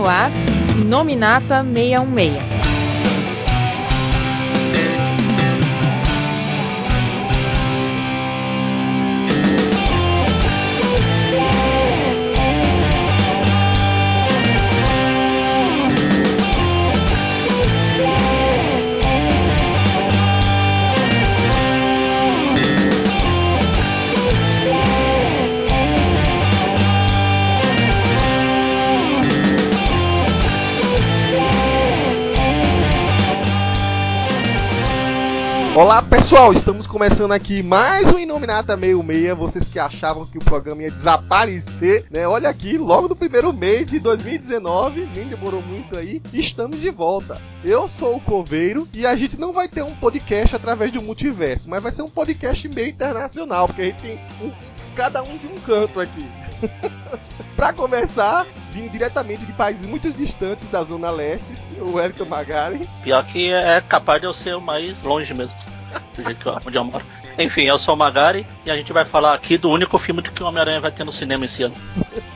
no ar, Inominata 616. Olá pessoal, estamos começando aqui mais um Inominata 616. Vocês que achavam que o programa ia desaparecer, né? Olha aqui, logo no primeiro mês de 2019, nem demorou muito aí, estamos de volta. Eu sou o Coveiro e a gente não vai ter um podcast através do multiverso, mas vai ser um podcast meio internacional, porque a gente tem cada um de um canto aqui. Pra começar, vindo diretamente de países muito distantes da Zona Leste, o Wellington Magari. Pior que é capaz de eu ser o mais longe mesmo, do jeito onde eu moro. Enfim, eu sou o Magari e a gente vai falar aqui do único filme que o Homem-Aranha vai ter no cinema esse ano.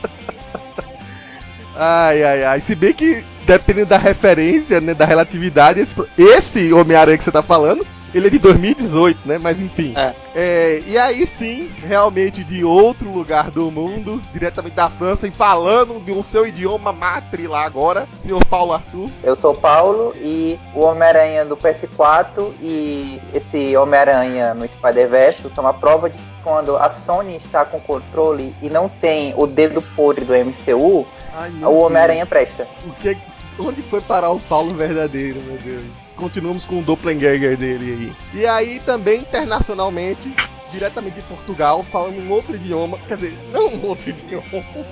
Ai. Se bem que, dependendo da referência, né, da relatividade, esse Homem-Aranha que você tá falando, ele é de 2018, né? Mas enfim. E aí sim, realmente de outro lugar do mundo, diretamente da França, e falando de um seu idioma matri lá agora, senhor Paulo Arthur. Eu sou o Paulo e o Homem-Aranha do PS4 e esse Homem-Aranha no Spider-Verse são uma prova de que quando a Sony está com controle e não tem o dedo podre do MCU, o Homem-Aranha presta. Onde foi parar o Paulo verdadeiro, meu Deus? Continuamos com o doppelganger dele aí. E aí também, internacionalmente, diretamente de Portugal, falando um outro idioma. Quer dizer, não um outro idioma.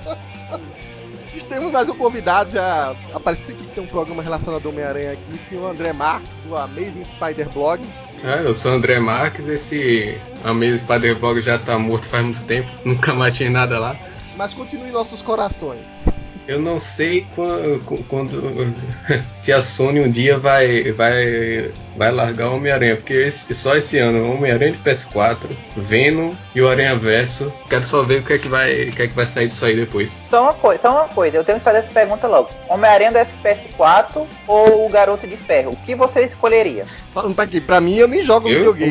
Temos mais um convidado, já apareceu que tem um programa relacionado ao Homem-Aranha aqui, o senhor André Marques, do Amazing Spider Blog. Eu sou o André Marques, esse Amazing Spider Blog já tá morto faz muito tempo, nunca mais tinha nada lá. Mas continue em nossos corações. Eu não sei quando se a Sony um dia vai largar o Homem-Aranha, porque só esse ano, o Homem-Aranha de PS4, Venom e o Aranha-Verso, quero só ver o que é que vai sair disso aí depois. Só uma coisa, eu tenho que fazer essa pergunta logo. Homem-Aranha do PS4 ou o Garoto de Ferro? O que você escolheria? Falando pra quê? Pra mim, eu nem jogo videogame.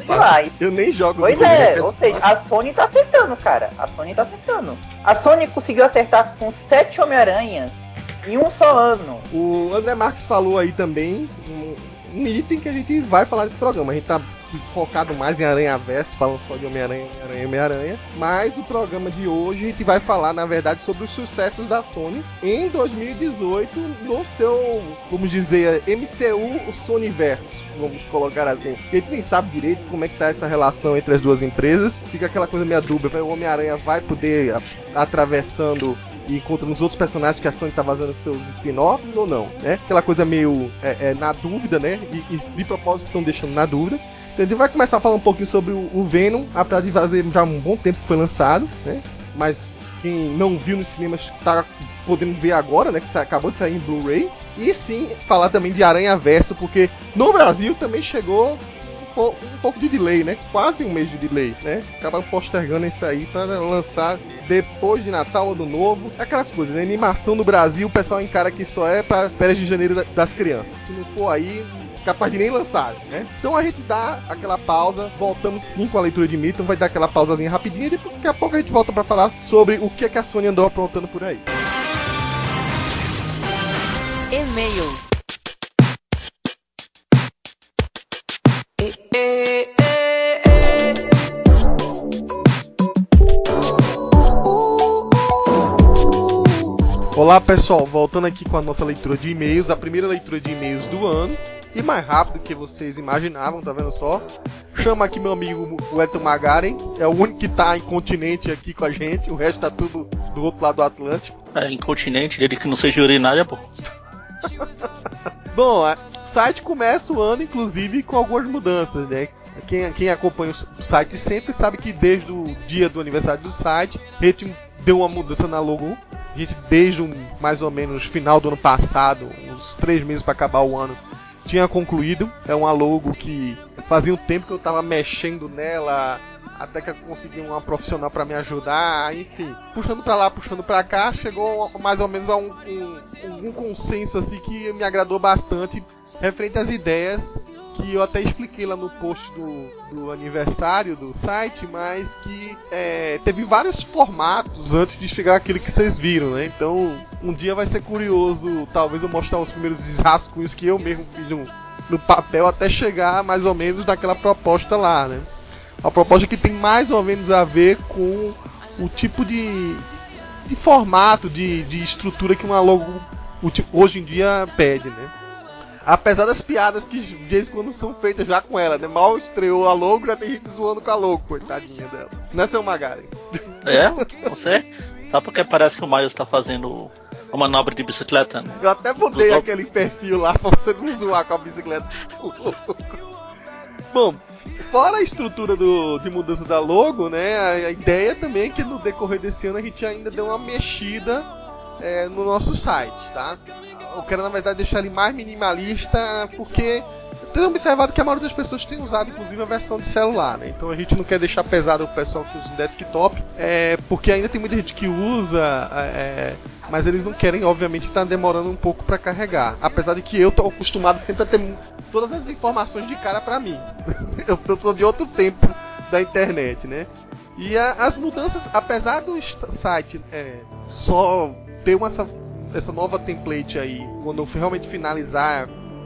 Eu nem jogo videogame. Pois é, ou seja, a Sony tá acertando, cara. A Sony tá acertando. A Sony conseguiu acertar com 7 Homem-Aranhas em um só ano. O André Marques falou aí também um item que a gente vai falar nesse programa. A gente tá focado mais em Aranha-Verso, falando só de Homem-Aranha. Mas o programa de hoje a gente vai falar, na verdade, sobre os sucessos da Sony em 2018 no seu, vamos dizer, MCU Sonyverso, vamos colocar assim. A gente nem sabe direito como é que tá essa relação entre as duas empresas. Fica aquela coisa meio dúbia, o Homem-Aranha vai poder atravessando e encontrando os outros personagens que a Sony tá vazando seus spin-offs ou não, né? Aquela coisa meio na dúvida, né? E de propósito estão deixando na dúvida. Então a gente vai começar a falar um pouquinho sobre o Venom, apesar de fazer já um bom tempo que foi lançado, né? Mas quem não viu nos cinemas tá podendo ver agora, né? Que acabou de sair em Blu-ray. E sim, falar também de Aranha-Verso, porque no Brasil também chegou um pouco de delay, né? Quase um mês de delay, né? Acabaram postergando isso aí para lançar depois de Natal ou do Novo. Aquelas coisas, né? Animação no Brasil, o pessoal encara que só é para férias de janeiro das crianças. Se não for aí, capaz de nem lançar, né? Então a gente dá aquela pausa, voltamos sim com a leitura de Milton, vai dar aquela pausazinha rapidinha e depois, daqui a pouco a gente volta para falar sobre o que a Sony andou aprontando por aí. E-mails. Olá pessoal, voltando aqui com a nossa leitura de e-mails, a primeira leitura de e-mails do ano, e mais rápido que vocês imaginavam, tá vendo só? Chama aqui meu amigo Wellington Magaren, é o único que tá em continente aqui com a gente, o resto tá tudo do outro lado do Atlântico. Em continente, ele que não seja urinária, pô. Bom, o site começa o ano, inclusive, com algumas mudanças, né? Quem acompanha o site sempre sabe que desde o dia do aniversário do site, a gente deu uma mudança na logo. A gente, desde mais ou menos final do ano passado, uns 3 meses para acabar o ano, tinha concluído. É uma logo que fazia um tempo que eu tava mexendo nela, até que eu consegui uma profissional pra me ajudar, enfim. Puxando pra lá, puxando pra cá, chegou mais ou menos a um consenso assim que me agradou bastante, referente às ideias que eu até expliquei lá no post do aniversário do site, mas que teve vários formatos antes de chegar aquele que vocês viram, né? Então, um dia vai ser curioso, talvez eu mostrar os primeiros rascunhos que eu mesmo fiz no papel até chegar mais ou menos naquela proposta lá, né? A proposta que tem mais ou menos a ver com o tipo de formato, de estrutura que uma logo hoje em dia pede, né? Apesar das piadas que de vez em quando são feitas já com ela, né? Mal estreou a logo, já tem gente zoando com a logo, coitadinha dela. Não é, seu Magari? Não sei. Só porque parece que o Miles tá fazendo uma manobra de bicicleta, né? Eu até botei aquele perfil lá pra você não zoar com a bicicleta. Bom, fora a estrutura de mudança da logo, né? A ideia também é que no decorrer desse ano a gente ainda deu uma mexida no nosso site, tá? Eu quero, na verdade, deixar ele mais minimalista, porque eu tenho observado que a maioria das pessoas tem usado, inclusive, a versão de celular, né? Então a gente não quer deixar pesado o pessoal que usa o desktop, porque ainda tem muita gente que usa, mas eles não querem, obviamente, estar demorando um pouco para carregar. Apesar de que eu tô acostumado sempre a ter todas as informações de cara para mim. Eu sou de outro tempo da internet, né? E as mudanças, apesar do site só ter essa nova template aí, quando eu realmente finalizar,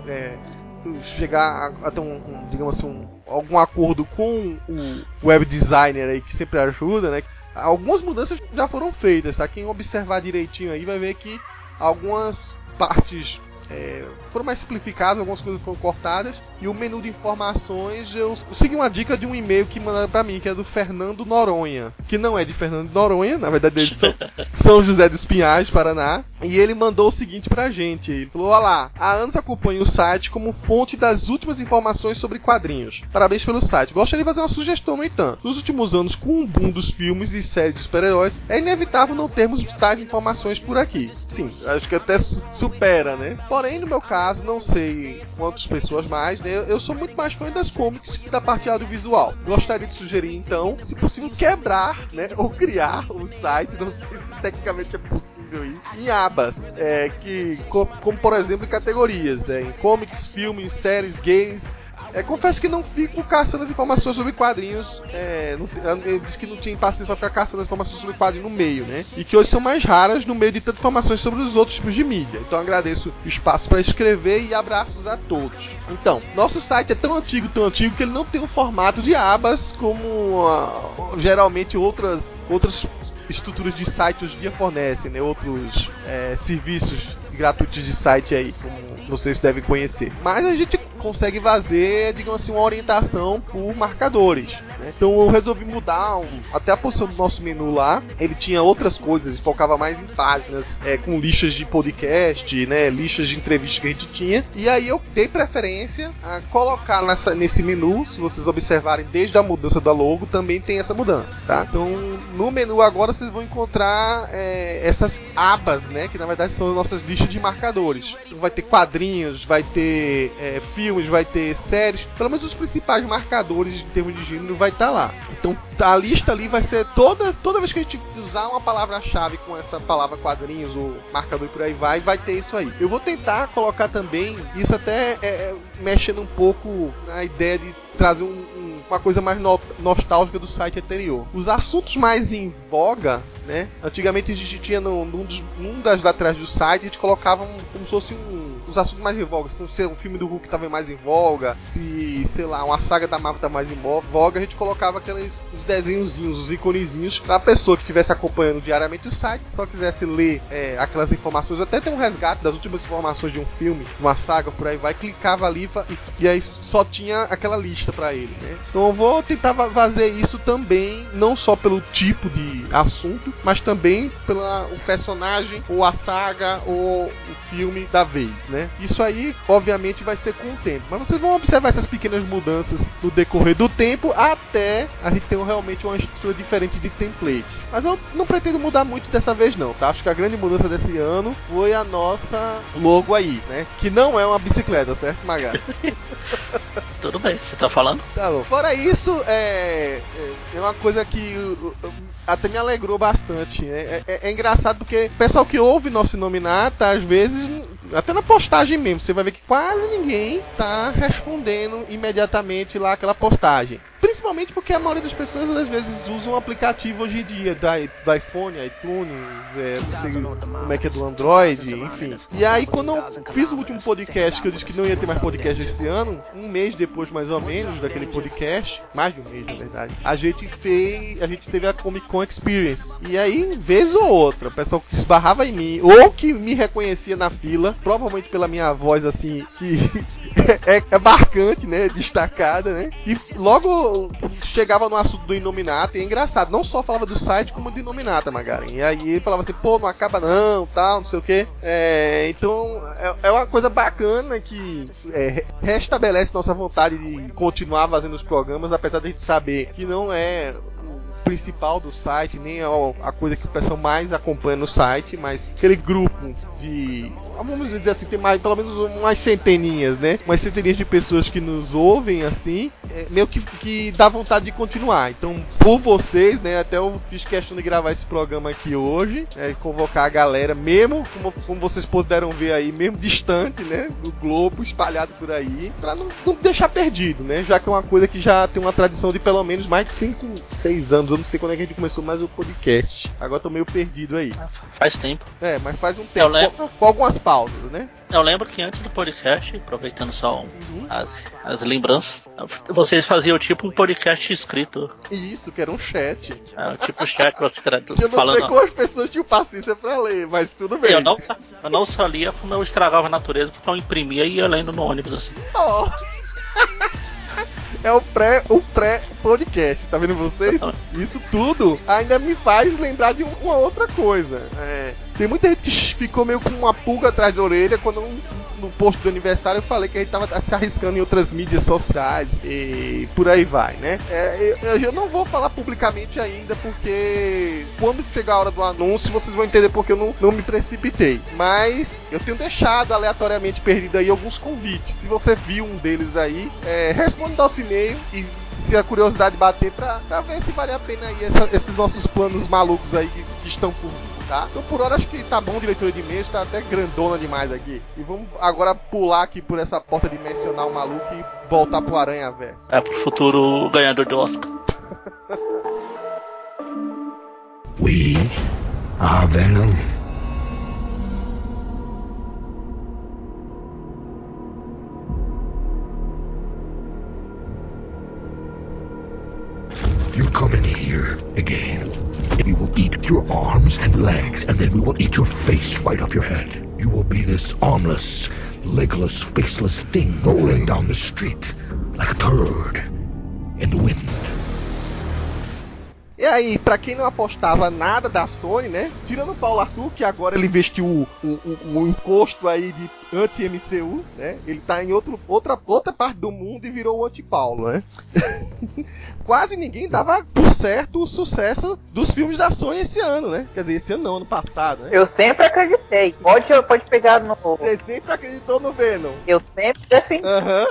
chegar a ter digamos assim, algum acordo com o web designer aí, que sempre ajuda, né? Algumas mudanças já foram feitas, tá? Quem observar direitinho aí vai ver que algumas partes foram mais simplificadas, algumas coisas foram cortadas, e o menu de informações eu segui uma dica de um e-mail que mandaram pra mim, que é do Fernando Noronha, que não é de Fernando Noronha, na verdade eles são São José dos Pinhais, Paraná, e ele mandou o seguinte pra gente, ele falou: olá, há anos acompanho o site como fonte das últimas informações sobre quadrinhos, parabéns pelo site, gostaria de fazer uma sugestão, no entanto, nos últimos anos, com o boom dos filmes e séries de super-heróis, é inevitável não termos tais informações por aqui. Sim, acho que até supera, né? Porém, no meu caso, não sei quantas pessoas mais, né? Eu sou muito mais fã das comics que da parte audiovisual. Gostaria de sugerir, então, se possível, quebrar, né? Ou criar um site, não sei se tecnicamente é possível isso, em abas, como por exemplo, em categorias, né? Em comics, filmes, séries, games. Confesso que não fico caçando as informações sobre quadrinhos. Ele disse que não tinha paciência pra ficar caçando as informações sobre quadrinhos no meio, né? E que hoje são mais raras no meio de tantas informações sobre os outros tipos de mídia. Então agradeço o espaço para escrever e abraços a todos. Então, nosso site é tão antigo que ele não tem um formato de abas como geralmente outras estruturas de site hoje em dia fornecem, né? Outros serviços gratuitos de site aí, como vocês devem conhecer. Mas a gente consegue fazer, digamos assim, uma orientação por marcadores, né? Então eu resolvi mudar até a posição do nosso menu lá. Ele tinha outras coisas, focava mais em páginas com listas de podcast, né? Listas de entrevistas que a gente tinha. E aí eu dei preferência a colocar nesse menu. Se vocês observarem, desde a mudança da logo também tem essa mudança, tá? Então no menu agora vocês vão encontrar essas abas, né? Que na verdade são as nossas listas de marcadores. Então vai ter quadrinhos, vai ter filmes, vai ter séries. Pelo menos os principais marcadores em termos de gênero vai estar lá. Então a lista ali vai ser toda vez que a gente usar uma palavra-chave com essa palavra quadrinhos ou marcador e por aí vai ter isso aí. Eu vou tentar colocar também isso até mexendo um pouco na ideia de trazer uma coisa mais nostálgica do site anterior. Os assuntos mais em voga, né? Antigamente a gente tinha num das laterais do site, a gente colocava como se fosse os assuntos mais em voga. Se um filme do Hulk estava mais em voga, se, sei lá, uma saga da Marvel tá mais em voga, a gente colocava os desenhozinhos, os iconezinhos, pra pessoa que estivesse acompanhando diariamente o site, só quisesse ler aquelas informações, até ter um resgate das últimas informações de um filme, uma saga, por aí vai, clicava ali e aí só tinha aquela lista pra ele, né? Então eu vou tentar fazer isso também, não só pelo tipo de assunto, mas também pelo personagem, ou a saga, ou o filme da vez, né? Isso aí, obviamente, vai ser com o tempo. Mas vocês vão observar essas pequenas mudanças no decorrer do tempo, até a gente ter realmente uma estrutura diferente de template. Mas eu não pretendo mudar muito dessa vez não, tá? Acho que a grande mudança desse ano foi a nossa logo aí, né? Que não é uma bicicleta, certo, Magari? Tudo bem, você tá falando? Tá bom. Fora isso, é uma coisa que até me alegrou bastante. Né? É engraçado porque o pessoal que ouve nosso Nominata, às vezes, até na postagem mesmo, você vai ver que quase ninguém tá respondendo imediatamente lá aquela postagem. Principalmente porque a maioria das pessoas às vezes usam um aplicativo hoje em dia do iPhone, iTunes, não sei como é que é do Android, enfim. E aí quando eu fiz o último podcast, que eu disse que não ia ter mais podcast esse ano, um mês depois mais ou menos daquele podcast, mais de um mês na verdade, a gente teve a Comic Con Experience. E aí, vez ou outra, o pessoal que esbarrava em mim, ou que me reconhecia na fila, provavelmente pela minha voz assim, que é marcante, né, destacada, né, e logo chegava no assunto do Inominata, e é engraçado, não só falava do site, como do Inominata, Magaren. E aí ele falava assim, pô, não acaba não, tal, não sei o que. Então, é uma coisa bacana que restabelece nossa vontade de continuar fazendo os programas, apesar de a gente saber que não é o principal do site, nem a coisa que o pessoal mais acompanha no site, mas aquele grupo de, vamos dizer assim, tem mais, pelo menos umas centeninhas, né? Umas centeninhas de pessoas que nos ouvem, assim, meio que dá vontade de continuar. Então, por vocês, né, até eu fiz questão de gravar esse programa aqui hoje, convocar a galera, mesmo, como vocês puderam ver aí, mesmo distante, né, do globo, espalhado por aí, pra não deixar perdido, né? Já que é uma coisa que já tem uma tradição de pelo menos mais de 5, 6 anos. Eu não sei quando é que a gente começou mais o podcast. Agora tô meio perdido aí. Faz tempo. Mas faz um tempo. Eu lembro. Com algumas pausas, né? Eu lembro que antes do podcast, aproveitando só as lembranças, vocês faziam tipo um podcast escrito. Isso, que era um chat. Tipo chat, você que eu não falando. sei como as pessoas tinham paciência pra ler, mas tudo bem. Eu não só lia como eu estragava a natureza, porque eu imprimia e ia lendo no ônibus assim. Oh. É o pré-podcast, tá vendo vocês? Isso tudo ainda me faz lembrar de uma outra coisa. Tem muita gente que ficou meio com uma pulga atrás da orelha quando no post do aniversário eu falei que a gente tava se arriscando em outras mídias sociais e por aí vai, né? Eu não vou falar publicamente ainda porque quando chegar a hora do anúncio vocês vão entender porque eu não me precipitei. Mas eu tenho deixado aleatoriamente perdido aí alguns convites. Se você viu um deles aí, responde nosso e-mail e se a curiosidade bater pra ver se vale a pena aí esses nossos planos malucos aí que estão por vir. Tá? Então por hora acho que tá bom de leitura de e-mails, tá até grandona demais aqui. E vamos agora pular aqui por essa porta dimensional maluca e voltar pro Aranha Verso. Pro futuro ganhador do Oscar. We are Venom. You come in here again. We will eat your arms and legs, and then we will eat your face right off your head. You will be this armless, legless, faceless thing rolling down the street like a turd in the wind. E aí, pra quem não apostava nada da Sony, né? Tirando o Paulo Arthur, que agora ele vestiu o encosto aí de anti-MCU, né? Ele tá em outra parte do mundo e virou o anti-Paulo, né? Quase ninguém dava por certo o sucesso dos filmes da Sony esse ano, né? Quer dizer, esse ano não, ano passado, né? Eu sempre acreditei. Pode pegar no... Você sempre acreditou no Venom. Eu sempre defendi. Aham.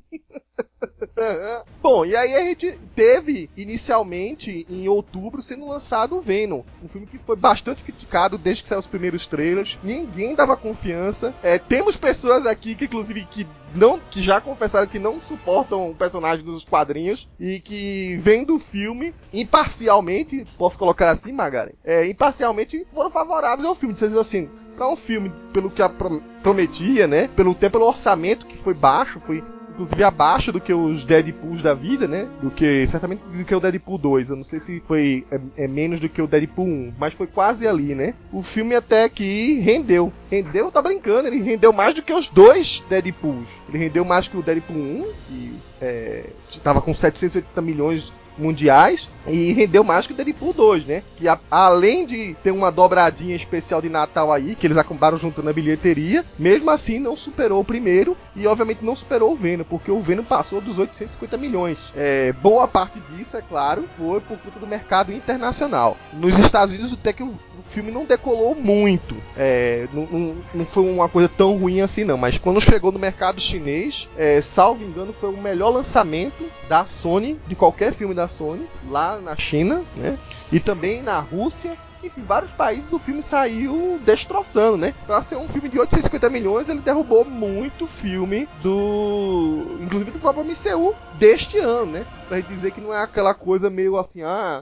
Bom, e aí a gente teve inicialmente em outubro sendo lançado o Venom, um filme que foi bastante criticado desde que saiu os primeiros trailers. Ninguém dava confiança. Temos pessoas aqui que inclusive que já confessaram que não suportam o personagem dos quadrinhos e que vendo o filme imparcialmente, posso colocar assim, Magaren, imparcialmente foram favoráveis ao filme, dizendo assim, é um filme pelo que prometia, né? Pelo orçamento que foi baixo, foi inclusive abaixo do que os Deadpools da vida, né? Certamente do que o Deadpool 2. Eu não sei se foi menos do que o Deadpool 1, mas foi quase ali, né? O filme até que rendeu. Rendeu, tá brincando, ele rendeu mais do que os dois Deadpools. Ele rendeu mais que o Deadpool 1, que estava com 780 milhões mundiais, e rendeu mais que o Deadpool 2, né? Que além de ter uma dobradinha especial de Natal aí, que eles acabaram juntando a bilheteria, mesmo assim não superou o primeiro e obviamente não superou o Venom, porque o Venom passou dos 850 milhões. Boa parte disso, é claro, foi por conta do mercado internacional. Nos Estados Unidos até que o o filme não decolou muito. Não foi uma coisa tão ruim assim, não. Mas quando chegou no mercado chinês, salvo engano, foi o melhor lançamento da Sony, de qualquer filme da Sony, lá na China, né? E também na Rússia. Enfim, vários países o filme saiu destroçando, né? Pra ser um filme de 850 milhões, ele derrubou muito filme inclusive do próprio MCU deste ano, né? Pra gente dizer que não é aquela coisa meio assim,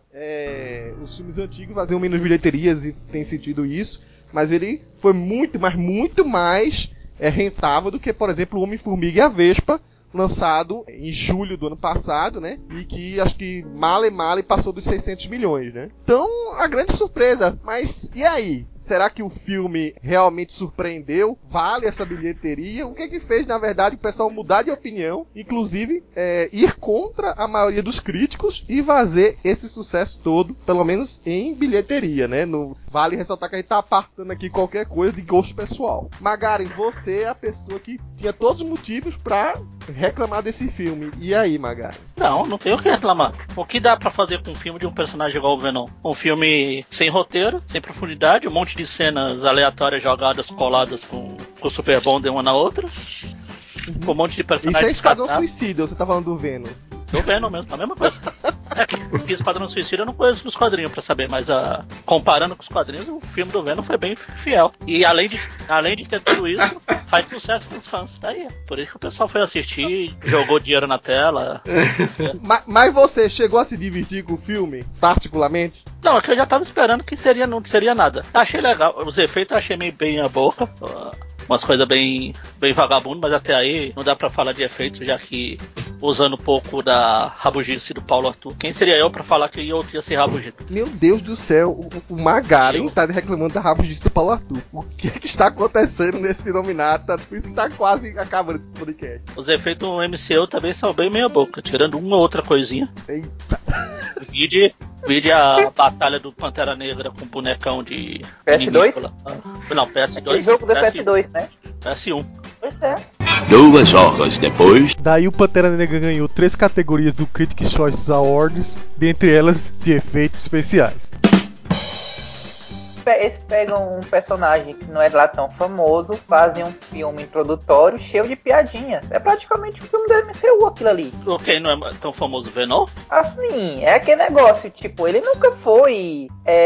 os filmes antigos faziam menos bilheterias e tem sentido isso, mas ele foi muito mais rentável do que, por exemplo, o Homem-Formiga e a Vespa, lançado em julho do ano passado, né? E que acho que male passou dos 600 milhões, né? Então, a grande surpresa. Mas, e aí? Será que o filme realmente surpreendeu? Vale essa bilheteria? O que é que fez, na verdade, o pessoal mudar de opinião? Inclusive, ir contra a maioria dos críticos e fazer esse sucesso todo, pelo menos em bilheteria, né? Vale ressaltar que a gente tá apartando aqui qualquer coisa de gosto pessoal. Magaren, você é a pessoa que tinha todos os motivos pra reclamar desse filme. E aí, Magaren? Não tem o que reclamar. O que dá pra fazer com um filme de um personagem igual o Venom? Um filme sem roteiro, sem profundidade, um monte de cenas aleatórias jogadas, coladas com o Super Bonder uma na outra. Com um monte de personagens. Isso é Esquadrão Suicida, você tá falando do Venom? Do Venom mesmo, a mesma coisa. Que Esquadrão Suicida eu não conheço dos quadrinhos pra saber, mas comparando com os quadrinhos, o filme do Venom foi bem fiel. E além de ter tudo isso, faz sucesso com os fãs. Daí, por isso que o pessoal foi assistir, jogou dinheiro na tela. Mas você chegou a se divertir com o filme, particularmente? Não, é que eu já tava esperando que não seria nada. Achei legal, os efeitos eu achei meio bem a boca. Umas coisas bem vagabundo, mas até aí não dá pra falar de efeitos, já que usando um pouco da rabugice do Paulo Arthur. Quem seria eu pra falar que eu ia ser rabugento? Meu Deus do céu, o Magaren tá reclamando da rabugice do Paulo Arthur. O que está acontecendo nesse Nominata? Por isso que tá quase acabando esse podcast. Os efeitos do MCU também são bem meia boca, tirando uma ou outra coisinha. Eita. Vide a batalha do Pantera Negra com o bonecão de... PS2? Não, PS2. Aquele jogo do PS2, né? PS1. Pois é. 2 horas depois. Daí o Pantera Negra ganhou 3 categorias do Critics' Choice Awards, dentre elas de efeitos especiais. Eles pegam um personagem que não é lá tão famoso, fazem um filme introdutório cheio de piadinhas. É praticamente um filme do MCU aquilo ali. Ok, não é tão famoso Venom? Assim, é aquele negócio, tipo, ele nunca foi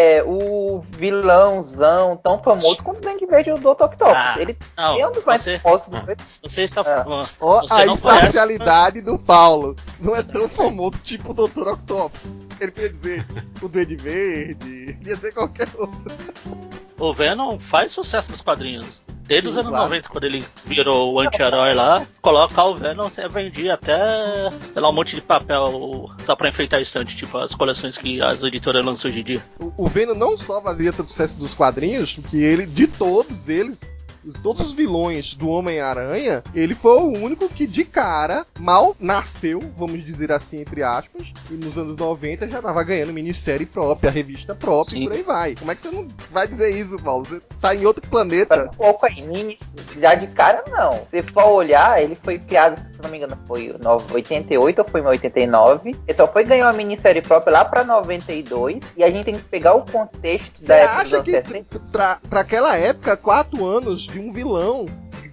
o vilãozão tão famoso quanto o Duende Verde e o Dr. Octopus. Ele é um dos mais famosos do Você está falando. Ó, a imparcialidade do Paulo. Não é tão famoso tipo o Dr. Octopus. Ele quer dizer o Duende Verde, queria dizer qualquer outro. O Venom faz sucesso nos quadrinhos. Desde os anos 90, quando ele virou o anti-herói lá, colocar o Venom, você vendia até, sei lá, um monte de papel só pra enfeitar a estante, tipo as coleções que as editoras lançam hoje em dia. O Venom não só fazia tanto sucesso dos quadrinhos, porque ele, de todos eles, todos os vilões do Homem-Aranha, ele foi o único que de cara mal nasceu, vamos dizer assim, entre aspas, e nos anos 90 já tava ganhando minissérie própria, revista própria. Sim. E por aí vai. Como é que você não vai dizer isso, Paulo? Você tá em outro planeta. Um pouco aí, já de cara não. Se for olhar, ele foi criado, se não me engano, foi em 88 ou foi em 89. Ele só foi ganhar uma minissérie própria lá pra 92, e a gente tem que pegar o contexto da época dos anos 60. Pra aquela época, 4 anos de um vilão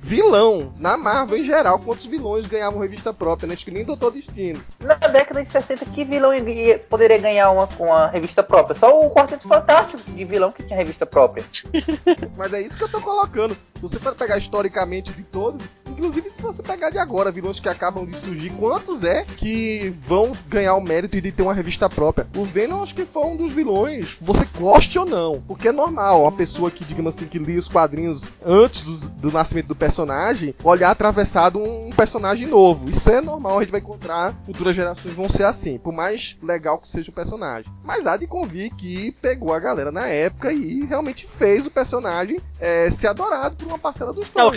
na Marvel em geral, quantos vilões ganhavam revista própria, né? Acho que nem Doutor Destino. Na década de 60, que vilão poderia ganhar com uma revista própria? Só o Quarteto Fantástico de vilão que tinha revista própria. Mas é isso que eu tô colocando. Se você for pegar historicamente de todos, inclusive se você pegar de agora, vilões que acabam de surgir, quantos que vão ganhar o mérito de ter uma revista própria? O Venom acho que foi um dos vilões, você goste ou não, porque é normal uma pessoa que, digamos assim, que lia os quadrinhos antes do nascimento do personagem, olhar atravessado um personagem novo. Isso é normal, a gente vai encontrar, futuras gerações vão ser assim, por mais legal que seja o personagem. Mas há de convir que pegou a galera na época e realmente fez o personagem ser adorado por uma parcela dos fãs.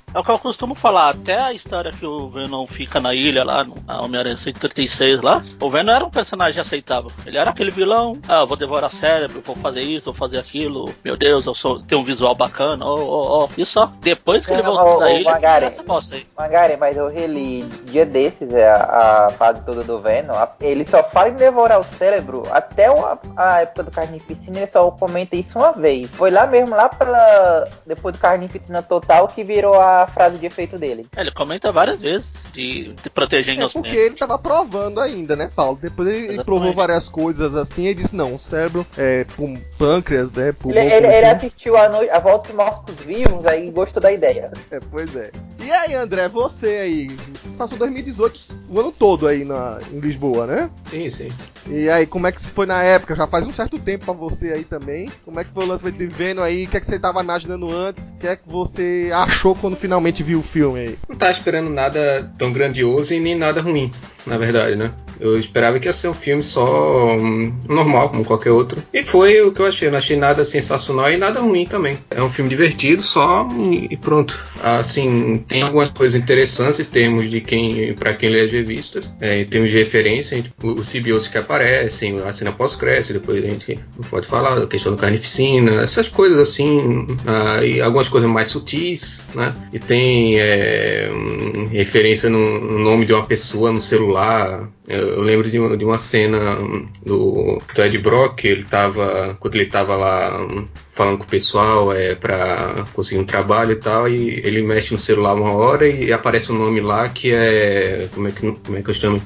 É o que eu costumo falar, até a história que o Venom fica na ilha lá, no Homem-Aranha 136 lá, o Venom era um personagem aceitável. Ele era aquele vilão, eu vou devorar cérebro, vou fazer isso, vou fazer aquilo, meu Deus, tenho um visual bacana, e só. Depois que ele voltou da ilha, essa bosta aí. Magari, mas eu reli dia desses, a fase toda do Venom, ele só fala em devorar o cérebro, até a época do Carnificina, ele só comenta isso uma vez. Foi lá mesmo, depois do Carnificina Total, que virou a frase de efeito dele. Ele comenta várias vezes de proteger inocentes. Porque ele tava provando ainda, né, Paulo? Depois ele provou várias coisas assim e disse, não, o cérebro é pâncreas, né, pulmão. Ele assistiu a Volta dos Mortos-Vivos aí gostou da ideia. Pois é. E aí, André, você aí, passou 2018 o ano todo aí em Lisboa, né? Sim, sim. E aí, como é que foi na época? Já faz um certo tempo pra você aí também. Como é que foi o lançamento de Venom aí? O que é que você tava imaginando antes? O que é que você achou quando finalmente viu o filme aí? Não tava esperando nada tão grandioso e nem nada ruim, na verdade, né? Eu esperava que ia ser um filme só normal, como qualquer outro. E foi o que eu achei. Não achei nada sensacional e nada ruim também. É um filme divertido só e pronto. Assim, tem algumas coisas interessantes em termos de pra quem lê as revistas. Em termos de referência, o simbionte que aparecem, a cena pós-crédito, depois a gente pode falar, a questão do Carnificina, essas coisas assim, e algumas coisas mais sutis, né? E tem referência no nome de uma pessoa no celular. Eu lembro de uma cena do Ed Brock, quando ele tava lá falando com o pessoal pra conseguir um trabalho e tal, e ele mexe no celular uma hora e aparece um nome lá que é... Como é que eu chamo?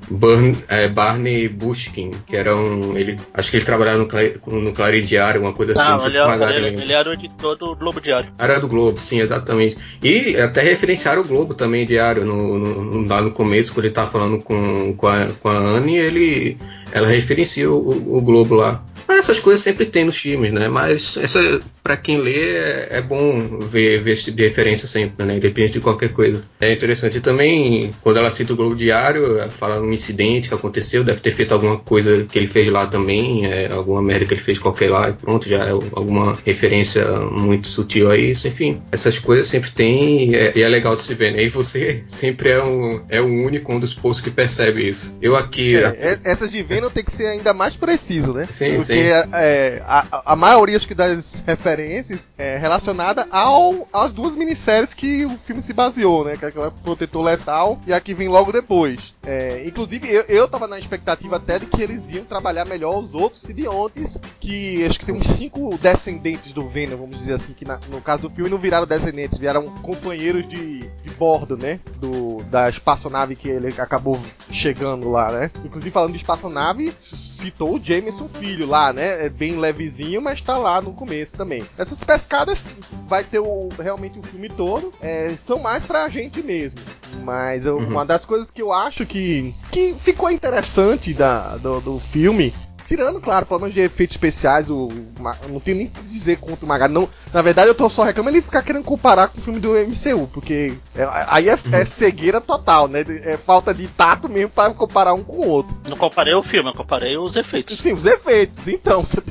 Barney Bushkin, que era acho que ele trabalhava no Clarim Diário, uma coisa assim. Ele era o editor do Globo Diário. Era do Globo, sim, exatamente. E até referenciaram o Globo também, Diário, lá no começo, quando ele tava falando com a Anne, ela referencia o Globo lá. Essas coisas sempre tem nos filmes, né? Mas pra quem lê é bom ver esse tipo de referência sempre, né? Independente de qualquer coisa. É interessante. E também, quando ela cita o Globo Diário, ela fala um incidente que aconteceu, deve ter feito alguma coisa que ele fez lá também, alguma merda que ele fez qualquer lá, e pronto, já é alguma referência muito sutil a isso. Enfim, essas coisas sempre tem e é legal de se ver, né? E você sempre é o único, um dos poucos que percebe isso. Eu aqui... Essas de Venom tem que ser ainda mais preciso, né? Sim, porque sim. A maioria, acho que das referências é relacionada às duas minisséries que o filme se baseou, né? Que é aquela Protetor Letal e a que vem logo depois. Inclusive, eu tava na expectativa até de que eles iam trabalhar melhor os outros simbiontes, que acho que tem uns 5 descendentes do Venom, vamos dizer assim, que no caso do filme não viraram descendentes, viraram companheiros de bordo, né? Da espaçonave que ele acabou chegando lá, né? Inclusive, falando de espaçonave, citou o Jameson Filho lá, né? É bem levezinho, mas tá lá no começo também. Essas pescadas vai ter realmente o filme todo, são mais pra gente mesmo. Mas uma das coisas que eu acho que ficou interessante do filme, tirando, claro, problemas de efeitos especiais, não tenho nem o que dizer contra o Magari. Não, na verdade, eu tô só reclamando ele ficar querendo comparar com o filme do MCU, porque aí é cegueira total, né? É falta de tato mesmo pra comparar um com o outro. Não comparei o filme, eu comparei os efeitos. Sim, os efeitos. Então, você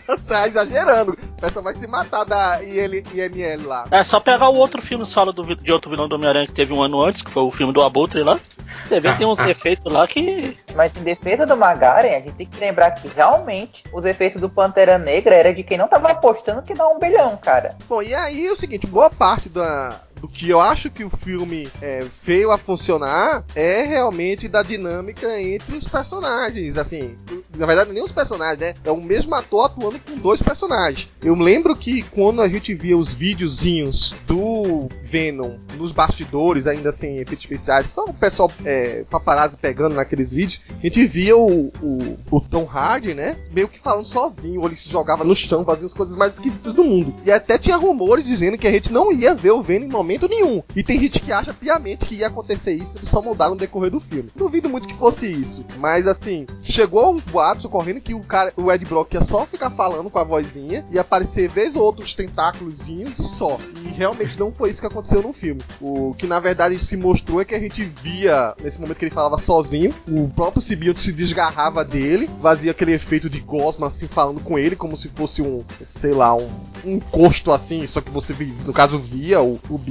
tá exagerando. O pessoal vai se matar da IML lá. É só pegar o outro filme solo de outro vilão do Homem-Aranha que teve um ano antes, que foi o filme do Abutre lá. Você vê que tem uns efeitos lá que... Mas em defesa do Magaren, a gente tem que lembrar que realmente os efeitos do Pantera Negra era de quem não tava apostando que dá 1 bilhão, cara. Bom, e aí é o seguinte, boa parte do que eu acho que o filme veio a funcionar é realmente da dinâmica entre os personagens, assim, na verdade nem os personagens, né, é o mesmo ator atuando com 2 personagens. Eu lembro que quando a gente via os videozinhos do Venom nos bastidores, ainda sem efeitos especiais, só o pessoal paparazzi pegando naqueles vídeos, a gente via o Tom Hardy, né, meio que falando sozinho, ele se jogava no chão, fazia as coisas mais esquisitas do mundo, e até tinha rumores dizendo que a gente não ia ver o Venom em momento nenhum. E tem gente que acha piamente que ia acontecer isso, eles só mudaram no decorrer do filme. Duvido muito que fosse isso. Mas assim, chegou os boatos ocorrendo que o Ed Brock ia só ficar falando com a vozinha e aparecer vez ou outros tentáculozinhos e só. E realmente não foi isso que aconteceu no filme. O que na verdade se mostrou é que a gente via, nesse momento que ele falava sozinho, o próprio simbionte se desgarrava dele, fazia aquele efeito de gosma assim, falando com ele, como se fosse um encosto assim, só que você, no caso, via o bicho.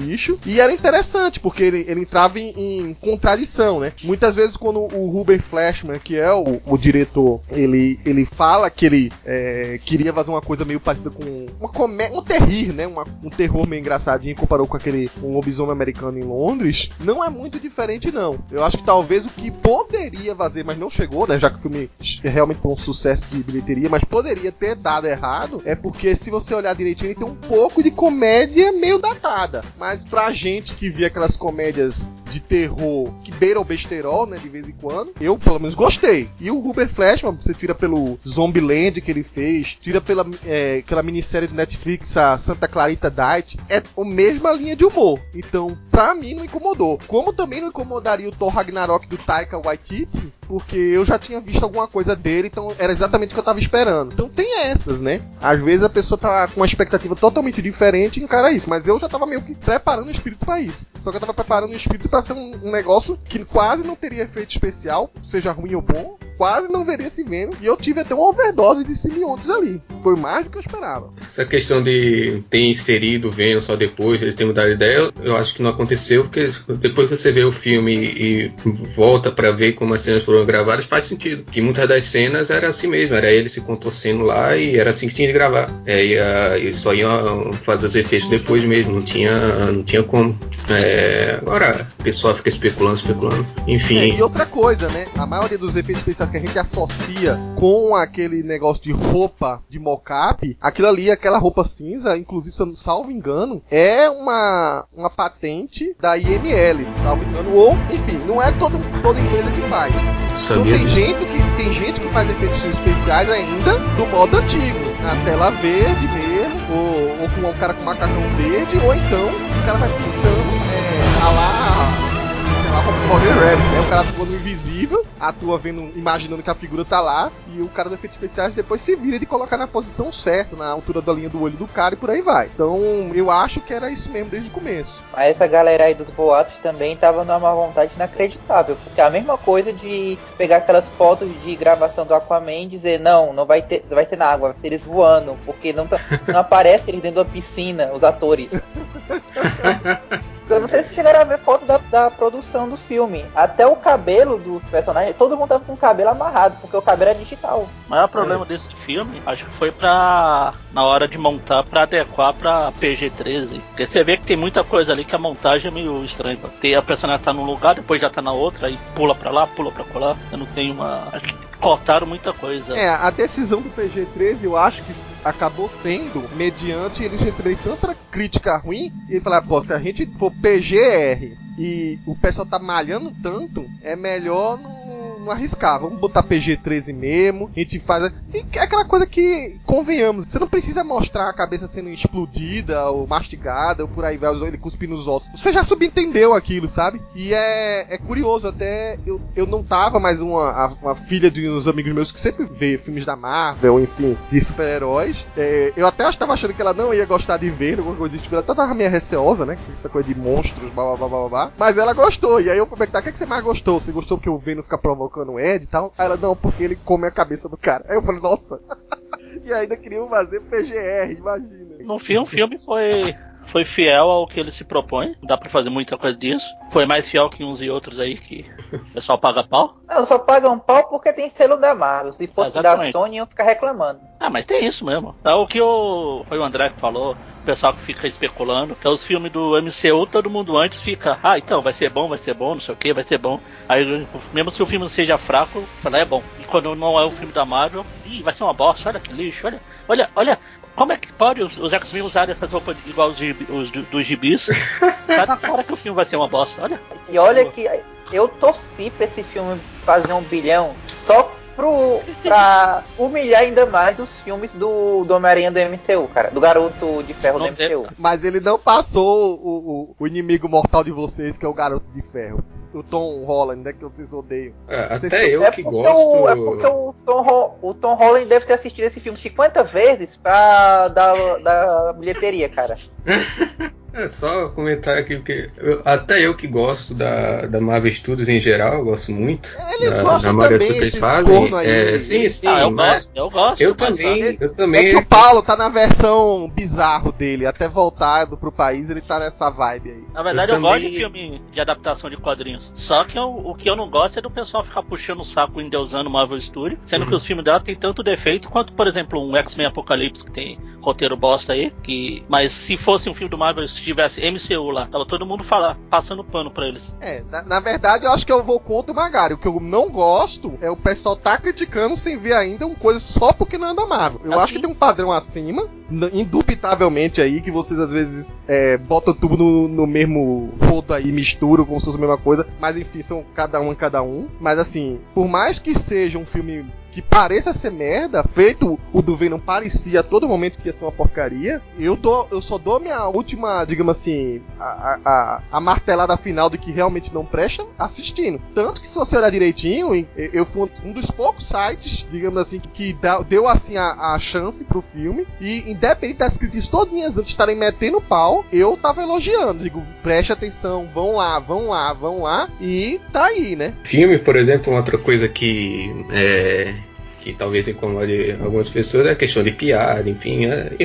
bicho, e era interessante, porque ele entrava em contradição, né? Muitas vezes quando o Ruben Fleshman, que é o diretor, ele fala que ele queria fazer uma coisa meio parecida com uma comédia, um terrir, né? Um terror meio engraçadinho, comparou com um lobisomem americano em Londres, não é muito diferente, não. Eu acho que talvez o que poderia fazer, mas não chegou, né? Já que o filme realmente foi um sucesso de bilheteria, mas poderia ter dado errado, é porque se você olhar direitinho, ele tem um pouco de comédia meio datada. Mas pra gente que via aquelas comédias de terror que beira o besterol, né, de vez em quando, eu pelo menos gostei. E o Ruben Fleshman, você tira pelo Zombieland que ele fez, tira pela aquela minissérie do Netflix, a Santa Clarita Diet, é a mesma linha de humor. Então, pra mim, não incomodou. Como também não incomodaria o Thor Ragnarok do Taika Waititi, porque eu já tinha visto alguma coisa dele, então era exatamente o que eu tava esperando. Então tem essas, né? Às vezes a pessoa tá com uma expectativa totalmente diferente e encara isso, mas eu já tava meio que preparando o espírito pra isso. Só que eu tava preparando o espírito pra ser um negócio que quase não teria efeito especial, seja ruim ou bom, quase não veria se vendo, e eu tive até uma overdose de simbiontes ali. Foi mais do que eu esperava. Essa questão de ter inserido o Venom só depois, ele ter mudado de ideia, eu acho que não aconteceu, porque depois que você vê o filme e volta pra ver como as cenas foram gravadas, faz sentido. Porque muitas das cenas era assim mesmo, era ele se contorcendo lá e era assim que tinha de gravar. E só iam fazer os efeitos depois mesmo, não tinha como. Agora o pessoal fica especulando. Enfim. E outra coisa, né? A maioria dos efeitos especiais que a gente associa com aquele negócio de roupa de mocap, aquilo ali, aquela roupa cinza, inclusive, se eu não salvo engano, é uma patente da IML, salvo engano, ou, enfim, não é toda empresa que faz. Então tem gente que faz efeitos especiais ainda do modo antigo, na tela verde mesmo, ou com um cara com macacão verde, ou então o cara vai pintando sei lá, como Roger Rabbit, né? O cara atua no invisível, atua imaginando que a figura tá lá, e o cara do efeito especiais depois se vira de colocar na posição certa, na altura da linha do olho do cara, e por aí vai. Então, eu acho que era isso mesmo desde o começo. Mas essa galera aí dos boatos também tava numa má vontade inacreditável, porque é a mesma coisa de pegar aquelas fotos de gravação do Aquaman e dizer, não vai ser na água, vai ser eles voando, porque não aparece eles dentro da piscina, os atores. Eu não sei se chegaram a ver fotos da produção do filme. Até o cabelo dos personagens, todo mundo tava com o cabelo amarrado, porque o cabelo é digital. O maior problema desse filme, acho que foi na hora de montar, pra adequar pra PG-13. Porque você vê que tem muita coisa ali que a montagem é meio estranha. A personagem tá num lugar, depois já tá na outra, aí pula pra lá, pula pra colar. Eu não tenho cortaram muita coisa. A decisão do PG-13, eu acho que acabou sendo mediante eles receberem tanta crítica ruim, e ele falar, pô, se a gente for PGR e o pessoal tá malhando tanto, é melhor não arriscar, vamos botar PG-13 mesmo, a gente faz... E é aquela coisa que, convenhamos, você não precisa mostrar a cabeça sendo explodida, ou mastigada, ou por aí vai, ele cuspir nos ossos. Você já subentendeu aquilo, sabe? E é curioso, até eu não tava, mas uma filha de uns amigos meus que sempre vê filmes da Marvel, enfim, de super-heróis, eu até estava achando que ela não ia gostar de ver, alguma coisa tipo, ela até tava meio receosa, né, essa coisa de monstros, blá, mas ela gostou, e aí eu perguntei, o que você mais gostou? Você gostou porque o Venom fica provocando o Ed e tal? Aí ela, não, porque ele come a cabeça do cara. Aí eu falei, nossa, e ainda queriam fazer PGR, imagina. No fim, o filme foi fiel ao que ele se propõe. Não dá pra fazer muita coisa disso. Foi mais fiel que uns e outros aí que o pessoal paga pau. Não, só pagam pau porque tem selo da Marvel. Se fosse Exatamente. da Sony, iam ficar reclamando. Mas tem isso mesmo. É o que foi o André que falou. O pessoal que fica especulando. Então os filmes do MCU, todo mundo antes fica, então vai ser bom, não sei o que, vai ser bom. Aí mesmo se o filme seja fraco, fala, é bom. E quando não é o filme da Marvel, vai ser uma bosta, olha que lixo, olha. Como é que pode os X-Men usarem essas roupas igual os dos gibis? Tá na cara que o filme vai ser uma bosta, olha. E olha que eu torci pra esse filme fazer 1 bilhão só pra humilhar ainda mais os filmes do Homem-Aranha do MCU, cara. Do Garoto de Ferro do MCU. Mas ele não passou o inimigo mortal de vocês, que é o Garoto de Ferro. O Tom Holland, né, que vocês odeiam. Até eu que gosto... É porque o Tom Holland deve ter assistido esse filme 50 vezes pra dar bilheteria, cara. É só comentar aqui, porque até eu que gosto da Marvel Studios em geral, eu gosto muito. Eles gostam Marvel também, Studios esses fazem. corno aí. Sim, Eu mas gosto. eu mas, também. É que o Paulo tá na versão bizarro dele, até voltado pro país, ele tá nessa vibe aí. Na verdade, eu também- gosto de filme de adaptação de quadrinhos. Só que o que eu não gosto é do pessoal ficar puxando o saco endeusando Marvel Studios, sendo que os filmes dela tem tanto defeito quanto, por exemplo, um X-Men Apocalipse, que tem roteiro bosta aí. Mas se fosse um filme do Marvel, se tivesse MCU lá, tava todo mundo passando pano pra eles. Na verdade, eu acho que eu vou contra o Magari. O que eu não gosto é o pessoal tá criticando sem ver ainda uma coisa só porque não é da Marvel. Eu acho que tem um padrão acima, indubitavelmente aí, que vocês às vezes botam tudo no mesmo rodo aí, misturam como se fosse a mesma coisa, mas enfim, são cada um. Mas assim, por mais que seja um filme que pareça ser merda, feito o do Venom parecia a todo momento que ia ser uma porcaria, eu só dou minha última, digamos assim, a martelada final de que realmente não presta assistindo. Tanto que se você olhar direitinho, eu fui um dos poucos sites, digamos assim, que deu assim a chance pro filme, e independente das críticas todinhas antes de estarem metendo pau, eu tava elogiando, digo, preste atenção, vão lá, e tá aí, né? Filme, por exemplo, uma outra coisa que talvez incomode algumas pessoas é a questão de piada, enfim.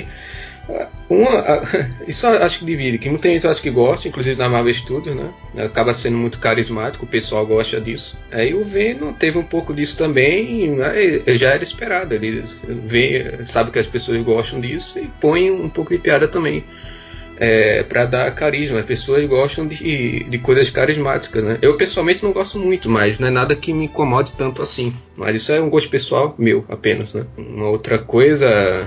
Isso acho que divide, que muita gente acha que gosta, inclusive na Marvel Studios, né? Acaba sendo muito carismático, o pessoal gosta disso. Aí o Venom teve um pouco disso também, né? Já era esperado. Ele sabe que as pessoas gostam disso e põe um pouco de piada também. Para dar carisma, as pessoas gostam de coisas carismáticas, né? Eu pessoalmente não gosto muito, mas não é nada que me incomode tanto assim. Mas isso é um gosto pessoal meu apenas, né? Uma outra coisa,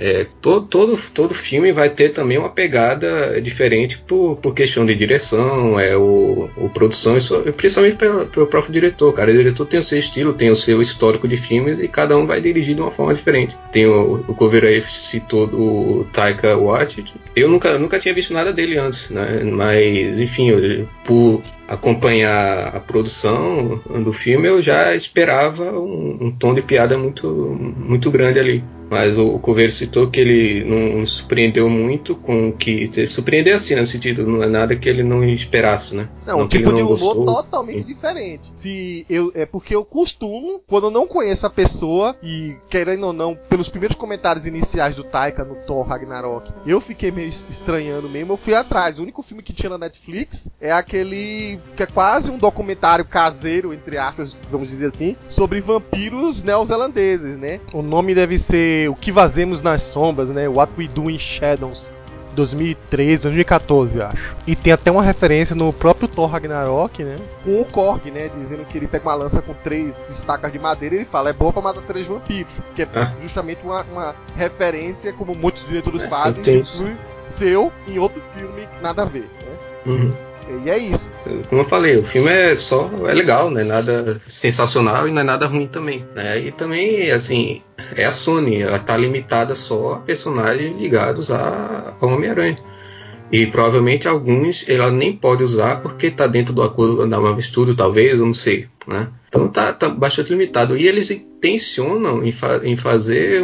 todo filme vai ter também uma pegada diferente por questão de direção, produção, principalmente pelo próprio diretor, cara. O diretor tem o seu estilo, tem o seu histórico de filmes e cada um vai dirigir de uma forma diferente. Tem o Coveira aí citou o Taika Waititi. Eu nunca tinha visto nada dele antes, né? Mas, enfim, por acompanhar a produção do filme, eu já esperava um tom de piada muito, muito grande ali. Mas o Coveiro citou que ele não surpreendeu muito com o que... Surpreender assim, no sentido, não é nada que ele não esperasse, né? Não, um tipo de humor totalmente diferente. Porque eu costumo, quando eu não conheço a pessoa, e querendo ou não, pelos primeiros comentários iniciais do Taika no Thor Ragnarok, eu fiquei meio estranhando mesmo, eu fui atrás. O único filme que tinha na Netflix é aquele que é quase um documentário caseiro, entre aspas, vamos dizer assim, sobre vampiros neozelandeses, né? O nome deve ser O Que Fazemos nas Sombras, né? What We Do in Shadows. 2013, 2014, eu acho. E tem até uma referência no próprio Thor Ragnarok, né? Com o Korg, né? Dizendo que ele pega uma lança com 3 estacas de madeira e ele fala, é bom pra matar 3 vampiros. Que é justamente uma referência, como muitos diretores fazem, de seu em outro filme, nada a ver, né? Uhum. E é isso. Como eu falei, o filme é legal, não é nada sensacional e não é nada ruim também, né? E também, assim, é a Sony, ela tá limitada só a personagens ligados ao Homem-Aranha. E provavelmente alguns ela nem pode usar porque tá dentro do acordo da Marvel Studios, talvez, eu não sei, né? Então tá bastante limitado. E eles intencionam em fazer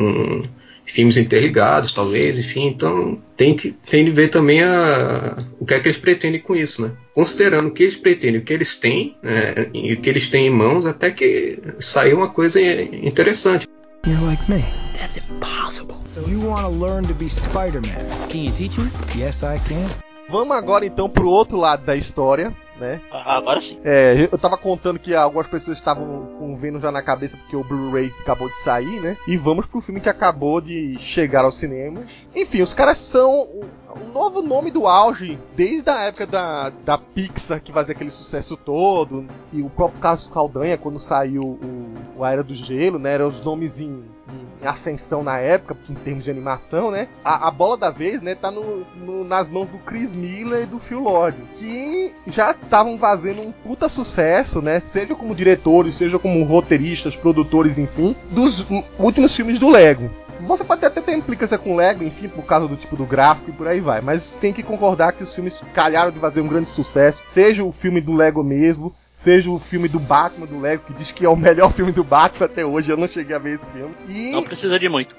filmes interligados, talvez, enfim, então tem de ver também o que é que eles pretendem com isso, né? Considerando o que eles pretendem, o que eles têm, e o que eles têm em mãos, até que saiu uma coisa interessante. You're like me. That's impossible. So you want to learn to be Spider-Man? Can you teach me? Yes, I can. Vamos agora então pro outro lado da história, né? Agora sim. Eu tava contando que algumas pessoas estavam com o Venom já na cabeça porque o Blu-ray acabou de sair, né? E vamos pro filme que acabou de chegar aos cinemas. Enfim, os caras são o novo nome do auge desde a época da Pixar, que fazia aquele sucesso todo, e o próprio Carlos Saldanha, quando saiu o A Era do Gelo, né? Eram os nomes em ascensão na época, em termos de animação, né? A bola da vez, né, tá nas mãos do Chris Miller e do Phil Lord, que já estavam fazendo um puta sucesso, né? Seja como diretores, seja como roteiristas, produtores, enfim, dos últimos filmes do Lego. Você pode até ter implicância com o Lego, enfim, por causa do tipo do gráfico e por aí vai, mas tem que concordar que os filmes calharam de fazer um grande sucesso, seja o filme do Lego mesmo, seja o filme do Batman, do Lego, que diz que é o melhor filme do Batman até hoje, eu não cheguei a ver esse filme. Não precisa de muito.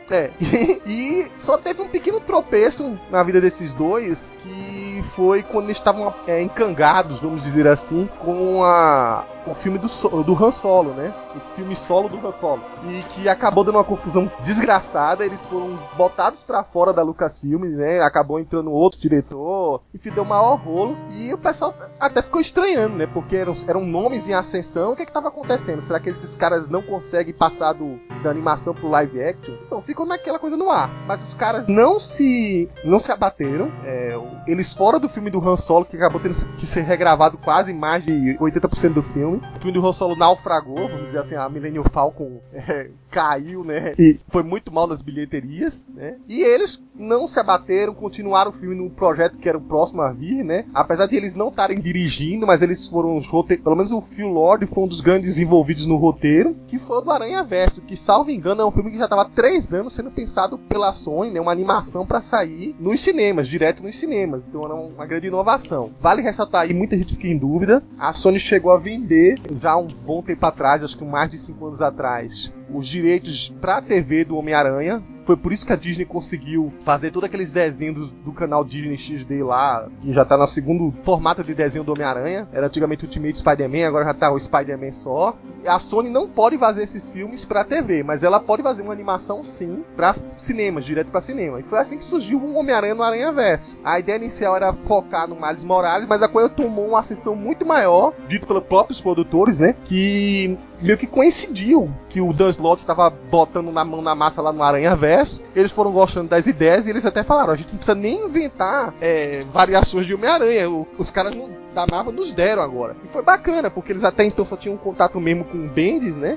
E só teve um pequeno tropeço na vida desses dois, que foi quando eles estavam encangados, vamos dizer assim, com o filme do Han Solo, né? O filme solo do Han Solo. E que acabou dando uma confusão desgraçada. Eles foram botados pra fora da Lucasfilm, né? Acabou entrando outro diretor. Enfim, deu maior rolo. E o pessoal até ficou estranhando, né? Porque eram nomes em ascensão. O que tava acontecendo? Será que esses caras não conseguem passar da animação pro live action? Então ficou naquela coisa no ar. Mas os caras não se abateram. Eles fora do filme do Han Solo, que acabou tendo que ser regravado quase mais de 80% do filme. O filme do Han Solo naufragou, vamos dizer assim, a Millennium Falcon caiu, né? E foi muito mal nas bilheterias, né? E eles não se abateram, continuaram o filme no projeto que era o próximo a vir, né? Apesar de eles não estarem dirigindo, mas eles foram os roteiros, pelo menos o Phil Lord foi um dos grandes envolvidos no roteiro, que foi o do Aranha Verso, que, salvo engano, é um filme que já estava há 3 anos sendo pensado pela Sony, né? Uma animação para sair nos cinemas, direto nos cinemas. Então era uma grande inovação. Vale ressaltar aí, muita gente fica em dúvida, a Sony chegou a vender já um bom tempo atrás, acho que mais de 5 anos atrás, os direitos pra TV do Homem-Aranha. Foi por isso que a Disney conseguiu fazer todos aqueles desenhos do canal Disney XD lá, que já tá no segundo formato de desenho do Homem-Aranha. Era antigamente o Ultimate Spider-Man, agora já tá o Spider-Man só. A Sony não pode fazer esses filmes pra TV, mas ela pode fazer uma animação sim pra cinemas, direto pra cinema. E foi assim que surgiu o Homem-Aranha no Aranha-Verso. A ideia inicial era focar no Miles Morales, mas a coisa tomou uma ascensão muito maior, dito pelos próprios produtores, né? Que meio que coincidiu que o Dan Slott tava botando na mão na massa lá no Aranha-Verso. Eles foram gostando das ideias e eles até falaram: a gente não precisa nem inventar variações de Homem-Aranha. Os caras da Marvel nos deram agora. E foi bacana, porque eles até então só tinham contato mesmo com o Bendis, né?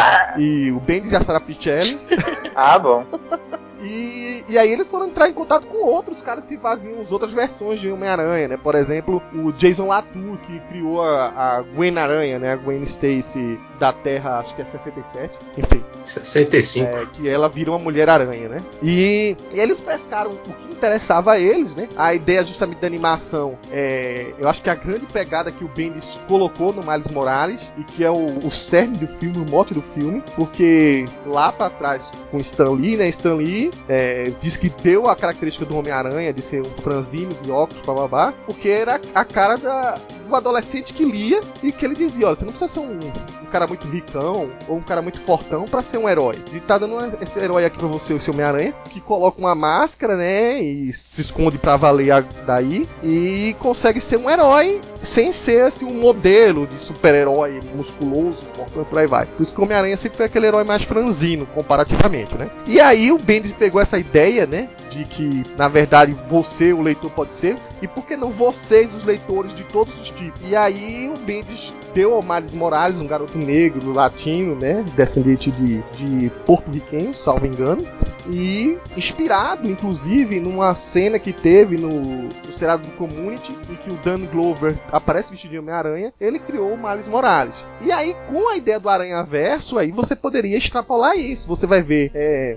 E o Bendis e a Sarah Pichelli. Ah, bom. E aí eles foram entrar em contato com outros caras que faziam as outras versões de Homem-Aranha, né? Por exemplo, o Jason Latour, que criou a Gwen Aranha, né? A Gwen Stacy da Terra, acho que é 67, enfim. 65. Que ela vira uma Mulher-Aranha, né? E eles pescaram o que interessava a eles, né? A ideia justamente da animação, eu acho que a grande pegada que o Bendis colocou no Miles Morales, e que é o cerne do filme, o mote do filme, porque lá pra trás, com Stan Lee, né? Stan Lee diz que deu a característica do Homem-Aranha de ser um franzino de óculos, bababá, porque era a cara do adolescente que lia e que ele dizia: olha, você não precisa ser um cara muito ricão ou um cara muito fortão pra ser um herói. Ele tá dando esse herói aqui pra você, o seu Homem-Aranha, que coloca uma máscara, né, e se esconde pra valer daí e consegue ser um herói sem ser assim, um modelo de super-herói musculoso, fortão, por aí vai. Por isso que o Homem-Aranha sempre foi aquele herói mais franzino, comparativamente, né? E aí o Bendis pegou essa ideia, né, de que, na verdade, você, o leitor, pode ser, e por que não vocês, os leitores, de todos os tipos? E aí o Bendis deu ao Miles Morales, um garoto negro, latino, né, descendente de porto-riquenhos, salvo engano, e inspirado, inclusive, numa cena que teve no seriado do Community, em que o Dan Glover aparece vestido de Homem-Aranha, ele criou o Miles Morales. E aí, com a ideia do Aranha-Verso, aí você poderia extrapolar isso. Você vai ver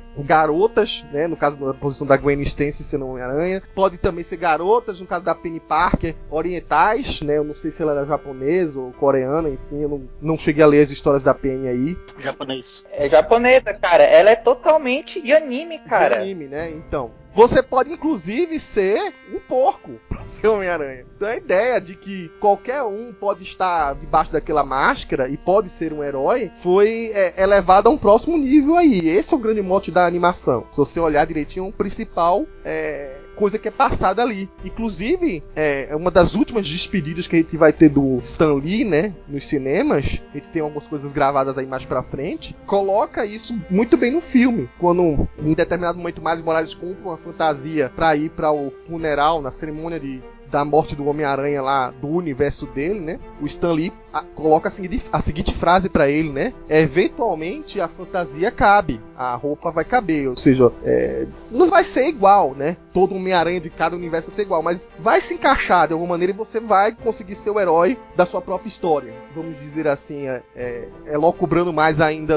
garotas, né, no caso da posição da Gwen Stacy sendo Homem-Aranha, pode também ser garotas, no caso da Penny Parker, orientais, né, eu não sei se ela era japonesa ou coreana, enfim, eu não cheguei a ler as histórias da Penny aí. Japonês. É japonesa, cara. Ela é totalmente de anime, cara. De anime, né? Então, você pode inclusive ser um porco pra ser Homem-Aranha. Então a ideia de que qualquer um pode estar debaixo daquela máscara e pode ser um herói foi elevada a um próximo nível aí. Esse é o grande mote da animação. Se você olhar direitinho, o principal coisa que é passada ali. Inclusive, uma das últimas despedidas que a gente vai ter do Stan Lee, né, nos cinemas, a gente tem algumas coisas gravadas aí mais pra frente, coloca isso muito bem no filme. Quando, em determinado momento, Miles Morales compra uma fantasia pra ir para o funeral, na cerimônia da morte do Homem-Aranha lá, do universo dele, né? O Stan Lee coloca a seguinte frase pra ele, né? Eventualmente a fantasia cabe, a roupa vai caber, ou seja, não vai ser igual, né? Todo Homem-Aranha de cada universo vai ser igual, mas vai se encaixar de alguma maneira e você vai conseguir ser o herói da sua própria história. Vamos dizer assim, logo cobrando mais ainda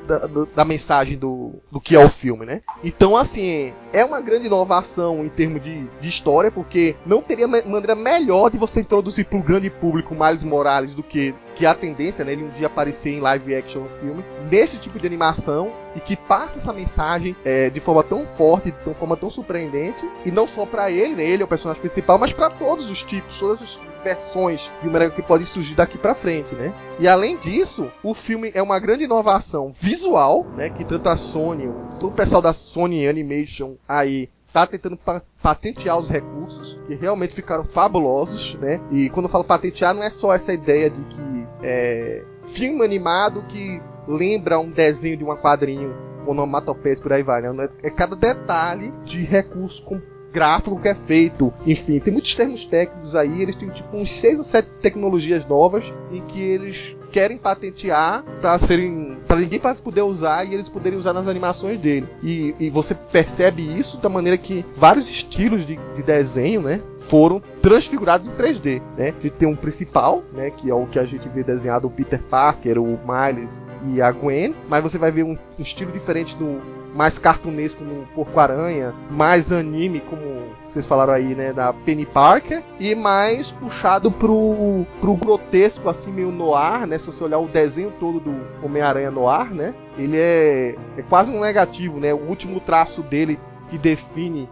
da mensagem do que é o filme, né? Então, assim, é uma grande inovação em termos de história, porque não teria maneira melhor de você introduzir pro grande público Miles Morales do que que é a tendência, né, ele um dia aparecer em live action no filme, nesse tipo de animação, e que passa essa mensagem de forma tão forte, de forma tão surpreendente, e não só pra ele, né, ele é o personagem principal, mas pra todos os tipos, todas as versões de Homem-Aranha que podem surgir daqui pra frente, né. E além disso, o filme é uma grande inovação visual, né, que tanto a Sony, todo o pessoal da Sony Animation aí tá tentando patentear os recursos, que realmente ficaram fabulosos, né? E quando eu falo patentear, não é só essa ideia de que filme animado que lembra um desenho de um quadrinho, onomatopeia por aí vai, né? É cada detalhe de recurso gráfico que é feito. Enfim, tem muitos termos técnicos aí, eles têm tipo uns 6 ou 7 tecnologias novas em que eles querem patentear para ninguém poder usar e eles poderem usar nas animações dele. E você percebe isso da maneira que vários estilos de desenho, né, foram transfigurados em 3D, né? A gente tem um principal, né, que é o que a gente vê desenhado, o Peter Parker, o Miles e a Gwen, mas você vai ver um estilo diferente mais cartunesco no Porco-Aranha, mais anime, como vocês falaram aí, né, da Penny Parker, e mais puxado pro grotesco, assim, meio noir, né, se você olhar o desenho todo do Homem-Aranha noir, né, ele é quase um negativo, né, o último traço dele que define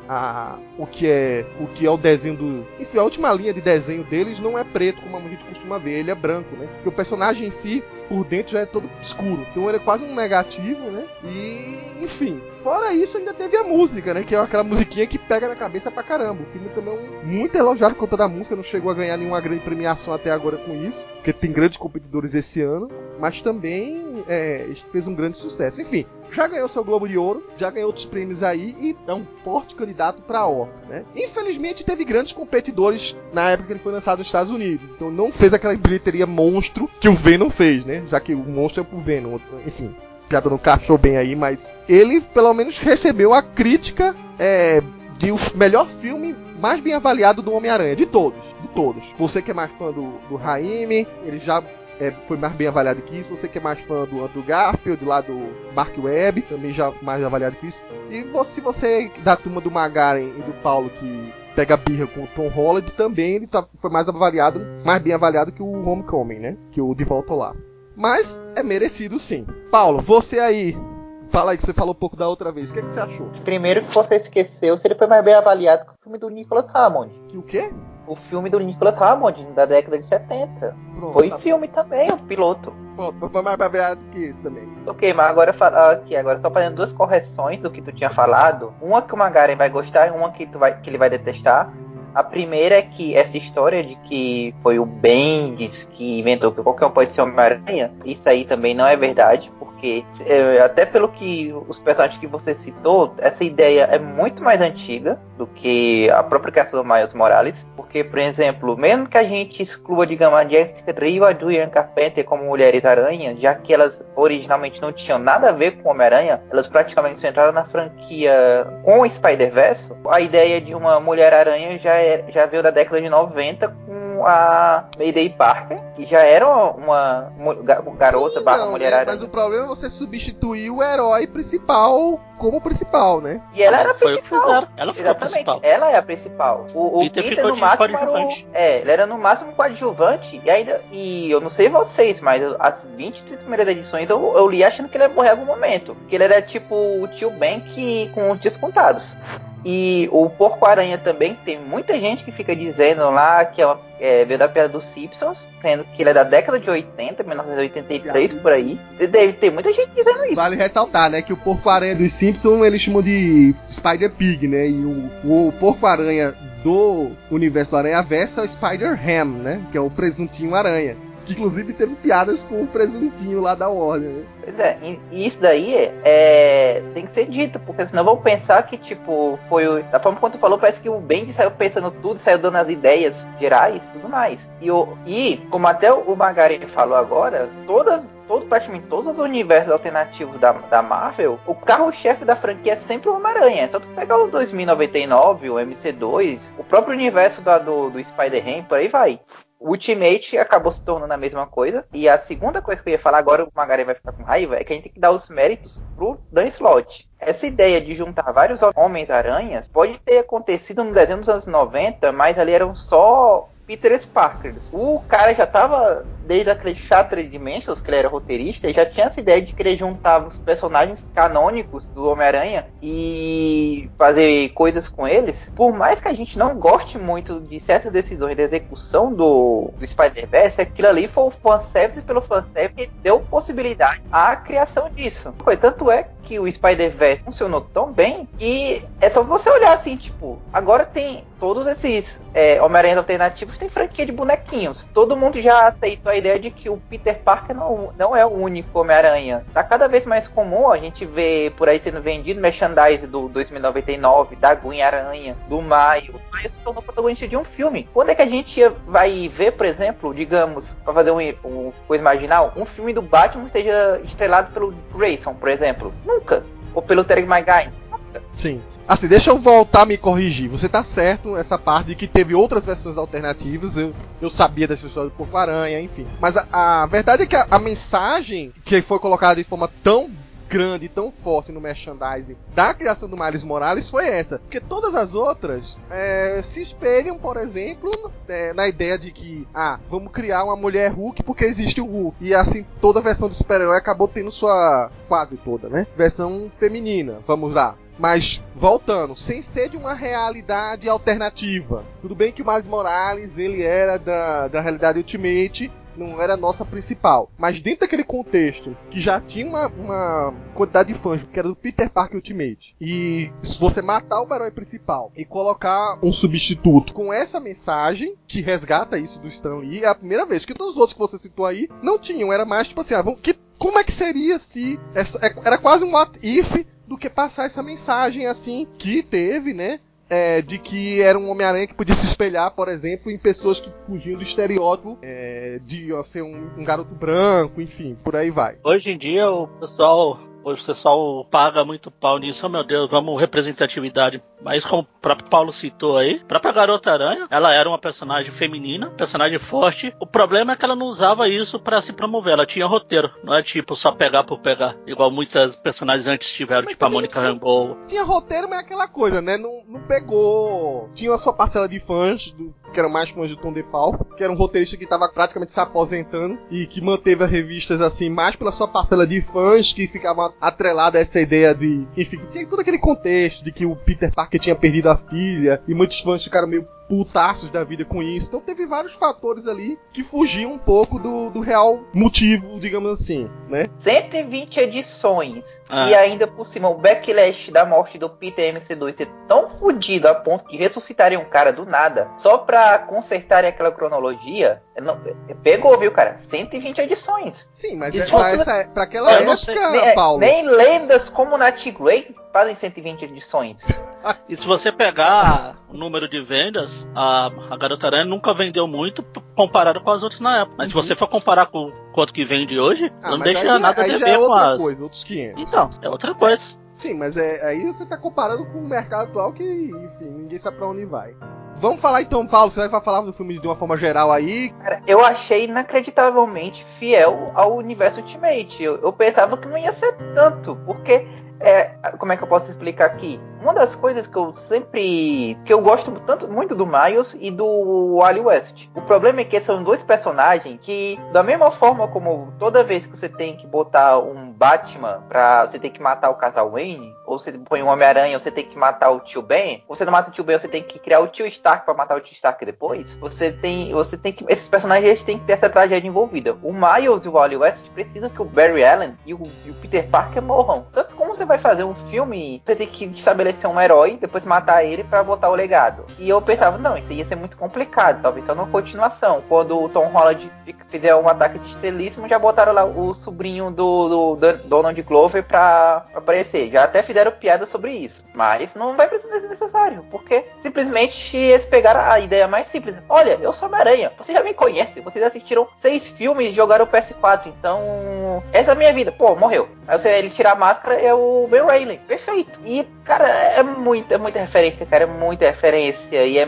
o que é o desenho do... Enfim, a última linha de desenho deles não é preto, como a gente costuma ver, ele é branco, né? Porque o personagem em si, por dentro, já é todo escuro. Então ele é quase um negativo, né? E, enfim... Fora isso, ainda teve a música, né? Que é aquela musiquinha que pega na cabeça pra caramba. O filme também é muito elogiado por conta da música. Não chegou a ganhar nenhuma grande premiação até agora com isso. Porque tem grandes competidores esse ano. Mas também fez um grande sucesso. Enfim, já ganhou seu Globo de Ouro. Já ganhou outros prêmios aí. E é um forte candidato pra Oscar, né? Infelizmente, teve grandes competidores na época que ele foi lançado nos Estados Unidos. Então não fez aquela bilheteria monstro que o Venom fez, né? Já que o monstro é pro Venom. Enfim... piada não encaixou bem aí, mas ele pelo menos recebeu a crítica de o melhor filme mais bem avaliado do Homem-Aranha, de todos. Você que é mais fã do Raimi, ele já foi mais bem avaliado que isso. Você que é mais fã do Andrew Garfield, lá do Mark Webb, também já mais avaliado que isso. E se você da turma do Magaren e do Paulo que pega birra com o Tom Holland, também ele foi mais bem avaliado que o Homecoming, né? Que o De Volta ao Lar. Mas é merecido sim. Paulo, você aí, fala aí que você falou um pouco da outra vez. O que você achou? Primeiro que você esqueceu se ele foi mais bem avaliado que o filme do Nicholas Hammond. Que o quê? O filme do Nicholas Hammond, da década de 70. Pronto, foi filme também, o piloto. Pronto, foi mais bem avaliado que esse também. Ok, mas agora só fazendo 2 correções do que tu tinha falado. Uma que o Magaren vai gostar e uma que ele vai detestar. A primeira é que essa história de que foi o Bendis que inventou que qualquer um pode ser Homem-Aranha, isso aí também não é verdade, porque até pelo que os personagens que você citou, essa ideia é muito mais antiga do que a própria criação do Miles Morales, porque, por exemplo, mesmo que a gente exclua, digamos, a Jessica Drew e a Julian Carpenter como Mulheres-Aranha, já que elas originalmente não tinham nada a ver com Homem-Aranha, elas praticamente entraram na franquia com o Spider-Verse, a ideia de uma Mulher-Aranha já veio da década de 90 com a Mayday Parker, que já era uma garota barra Mulher-Aranha. Mas o problema é você substituir o herói principal como principal, né? E ela era a principal. Foi o que fizeram. Ela foi a principal. Ela é a principal. O Peter no máximo coadjuvante. Ele era no máximo coadjuvante e eu não sei vocês, mas as 20, 30 primeiras edições eu li achando que ele ia morrer em algum momento. Que ele era tipo o tio Ben com os descontados. E o Porco-Aranha também, tem muita gente que fica dizendo lá que veio da piada dos Simpsons, sendo que ele é da década de 80, 1983, por aí. Deve ter muita gente dizendo isso. Vale ressaltar, né, que o Porco-Aranha dos Simpsons eles chamam de Spider-Pig, né, e o Porco-Aranha do universo do Aranha-Verso é o Spider-Ham, né, que é o presuntinho aranha. Que inclusive teve piadas com o presuntinho lá da Warner, né? Pois é, e isso daí tem que ser dito, porque senão vão pensar que, tipo, da forma como tu falou, parece que o Bendis saiu pensando tudo, saiu dando as ideias gerais e tudo mais. E como até o Magaren falou agora, praticamente todos os universos alternativos da Marvel, o carro-chefe da franquia é sempre o Homem-Aranha. É só tu pegar o 2099, o MC2, o próprio universo do Spider-Man, por aí vai. O Ultimate acabou se tornando a mesma coisa. E a segunda coisa que eu ia falar agora, o Magaren vai ficar com raiva, é que a gente tem que dar os méritos pro Dan Slott. Essa ideia de juntar vários Homens-Aranhas pode ter acontecido no desenho dos anos 90, mas ali eram só Peter Parker. O cara já tava, desde aquele Shattered Dimensions, que ele era roteirista, já tinha essa ideia de querer juntar os personagens canônicos do Homem-Aranha e fazer coisas com eles. Por mais que a gente não goste muito de certas decisões da execução do Spider-Verse, aquilo ali foi o fanservice pelo fanservice que deu possibilidade à criação disso. Tanto é que o Spider-Verse funcionou tão bem que é só você olhar assim, tipo, agora tem todos esses Homem-Aranha alternativos, tem franquia de bonequinhos. Todo mundo já aceitou a ideia de que o Peter Parker não é o único Homem-Aranha. Tá cada vez mais comum a gente ver por aí sendo vendido merchandise do 2099, da Gwen Aranha, do Maio. O Maio se tornou protagonista de um filme. Quando é que a gente vai ver, por exemplo, digamos, pra fazer um coisa marginal, um filme do Batman esteja estrelado pelo Grayson, por exemplo? Nunca. Ou pelo Terry Maguire? Nunca. Sim. Assim, deixa eu voltar a me corrigir. Você tá certo nessa parte de que teve outras versões alternativas. Eu sabia dessa história do Porco-Aranha, enfim. Mas a verdade é que a mensagem que foi colocada de forma tão grande e tão forte no merchandising da criação do Miles Morales foi essa. Porque todas as outras se espelham, por exemplo, na ideia de que vamos criar uma mulher Hulk porque existe o Hulk. E assim, toda versão do super-herói acabou tendo sua, quase toda, né, versão feminina. Vamos lá. Mas, voltando, sem ser de uma realidade alternativa. Tudo bem que o Miles Morales, ele era da realidade Ultimate, não era a nossa principal. Mas dentro daquele contexto, que já tinha uma quantidade de fãs, que era do Peter Parker Ultimate, e se você matar o herói principal e colocar um substituto com essa mensagem, que resgata isso do Stan Lee, é a primeira vez. Que todos os outros que você citou aí, não tinham. Era mais tipo assim, como é que seria se... Era quase um what if do que passar essa mensagem assim que teve, né? De que era um Homem-Aranha que podia se espelhar, por exemplo, em pessoas que fugiam do estereótipo de ser um garoto branco, enfim, por aí vai. Hoje em dia o pessoal paga muito pau nisso. Oh, meu Deus, vamos representatividade. Mas como o próprio Paulo citou aí, a própria Garota Aranha, ela era uma personagem feminina, personagem forte. O problema é que ela não usava isso pra se promover. Ela tinha roteiro, não é tipo só pegar por pegar, igual muitas personagens antes tiveram, mas tipo a Mônica Rambeau. Tinha roteiro, mas é aquela coisa, né? Não pegou. Tinha a sua parcela de fãs, que eram mais fãs do Tom DeFalco, que era um roteirista que estava praticamente se aposentando e que manteve as revistas assim, mais pela sua parcela de fãs, que ficavam atrelada a essa ideia de... Enfim, tinha todo aquele contexto de que o Peter Parker tinha perdido a filha e muitos fãs ficaram meio putaços da vida com isso. Então teve vários fatores ali que fugiam um pouco do real motivo, digamos assim, né? 120 edições e ainda por cima o backlash da morte do Peter MC2 ser tão fodido a ponto de ressuscitarem um cara do nada só pra consertarem aquela cronologia, pegou, viu, cara? 120 edições. Sim, mas pra aquela época, Paulo... Nem lendas como Nat Grey fazem 120 edições. E se você pegar o número de vendas, a Garota Aranha nunca vendeu muito comparado com as outras na época. Mas se você for comparar com quanto que vende hoje, não deixa nada a dever com as... coisa, outros 500. Então, é outra coisa. Sim, mas aí você tá comparando com o mercado atual que, enfim, ninguém sabe pra onde vai. Vamos falar então, Paulo, você vai falar do filme de uma forma geral aí. Cara, eu achei inacreditavelmente fiel ao universo Ultimate. Eu pensava que não ia ser tanto, porque... como é que eu posso explicar aqui? Uma das coisas que eu gosto muito do Miles e do Wally West. O problema é que são dois personagens que, da mesma forma como toda vez que você tem que botar um Batman você tem que matar o casal Wayne, ou você põe um Homem-Aranha, você tem que matar o tio Ben, ou você não mata o tio Ben, você tem que criar o tio Stark pra matar o tio Stark depois. Você tem que... Esses personagens têm que ter essa tragédia envolvida. O Miles e o Wally West precisam que o Barry Allen e o Peter Parker morram. Só que como você vai fazer um filme, você tem que estabelecer um herói, depois matar ele pra botar o legado. E eu pensava, não, isso ia ser muito complicado, talvez só uma continuação. Quando o Tom Holland fizer um ataque de estrelismo, já botaram lá o sobrinho do Donald Glover pra aparecer. Já até fizeram piada sobre isso. Mas não vai precisar ser necessário, porque simplesmente eles pegaram a ideia mais simples. Olha, eu sou Homem-Aranha, você já me conhece, vocês assistiram 6 filmes e jogaram o PS4, então essa é a minha vida. Pô, morreu. Aí ele tira a máscara, é o Ben Reilly. Perfeito. E, cara, é muita referência, cara. É muita referência. E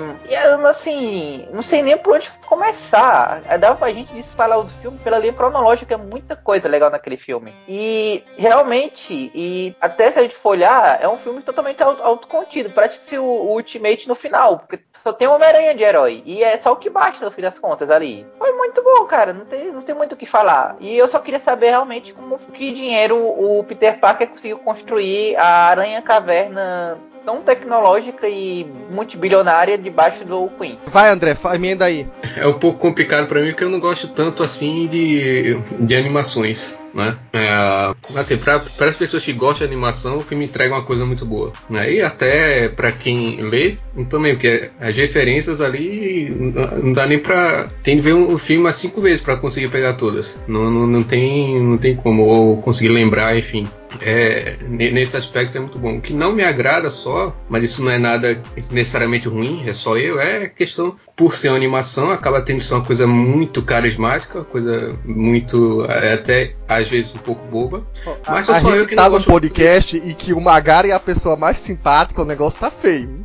assim, não sei nem por onde começar. Dava pra gente falar do filme pela linha cronológica. É muita coisa legal naquele filme. E, realmente, até se a gente for olhar, é um filme totalmente autocontido. Parece o Ultimate no final. Porque só tem o Homem-Aranha de herói. E é só o que basta, no fim das contas, ali. Foi muito bom, cara. Não tem muito o que falar. E eu só queria saber realmente que dinheiro o Peter Parker conseguiu construir a Aranha Caverna tão tecnológica e multibilionária debaixo do Queen. Vai, André, emenda aí. É um pouco complicado pra mim porque eu não gosto tanto assim de animações, né? Assim, para as pessoas que gostam de animação, o filme entrega uma coisa muito boa, né? E até pra quem lê também, porque as referências ali não dá nem pra... Tem que ver um filme umas 5 vezes pra conseguir pegar todas. Não tem como, ou conseguir lembrar, enfim. Nesse aspecto é muito bom. O que não me agrada só, mas isso não é nada necessariamente ruim, é só é questão, por ser uma animação, acaba tendo uma coisa muito carismática, coisa muito, até às vezes um pouco boba. Mas a só eu gente que tá não num gosto podcast e que o Magari é a pessoa mais simpática, o negócio tá feio.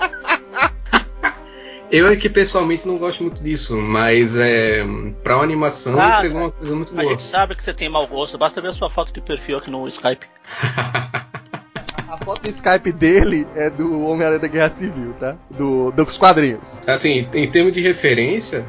Eu é que pessoalmente não gosto muito disso, mas pra uma animação entregou uma coisa muito boa. A gente sabe que você tem mau gosto, basta ver a sua foto de perfil aqui no Skype. A foto do Skype dele é do Homem-Aranha da Guerra Civil, tá? Dos quadrinhos. Assim, em termos de referência,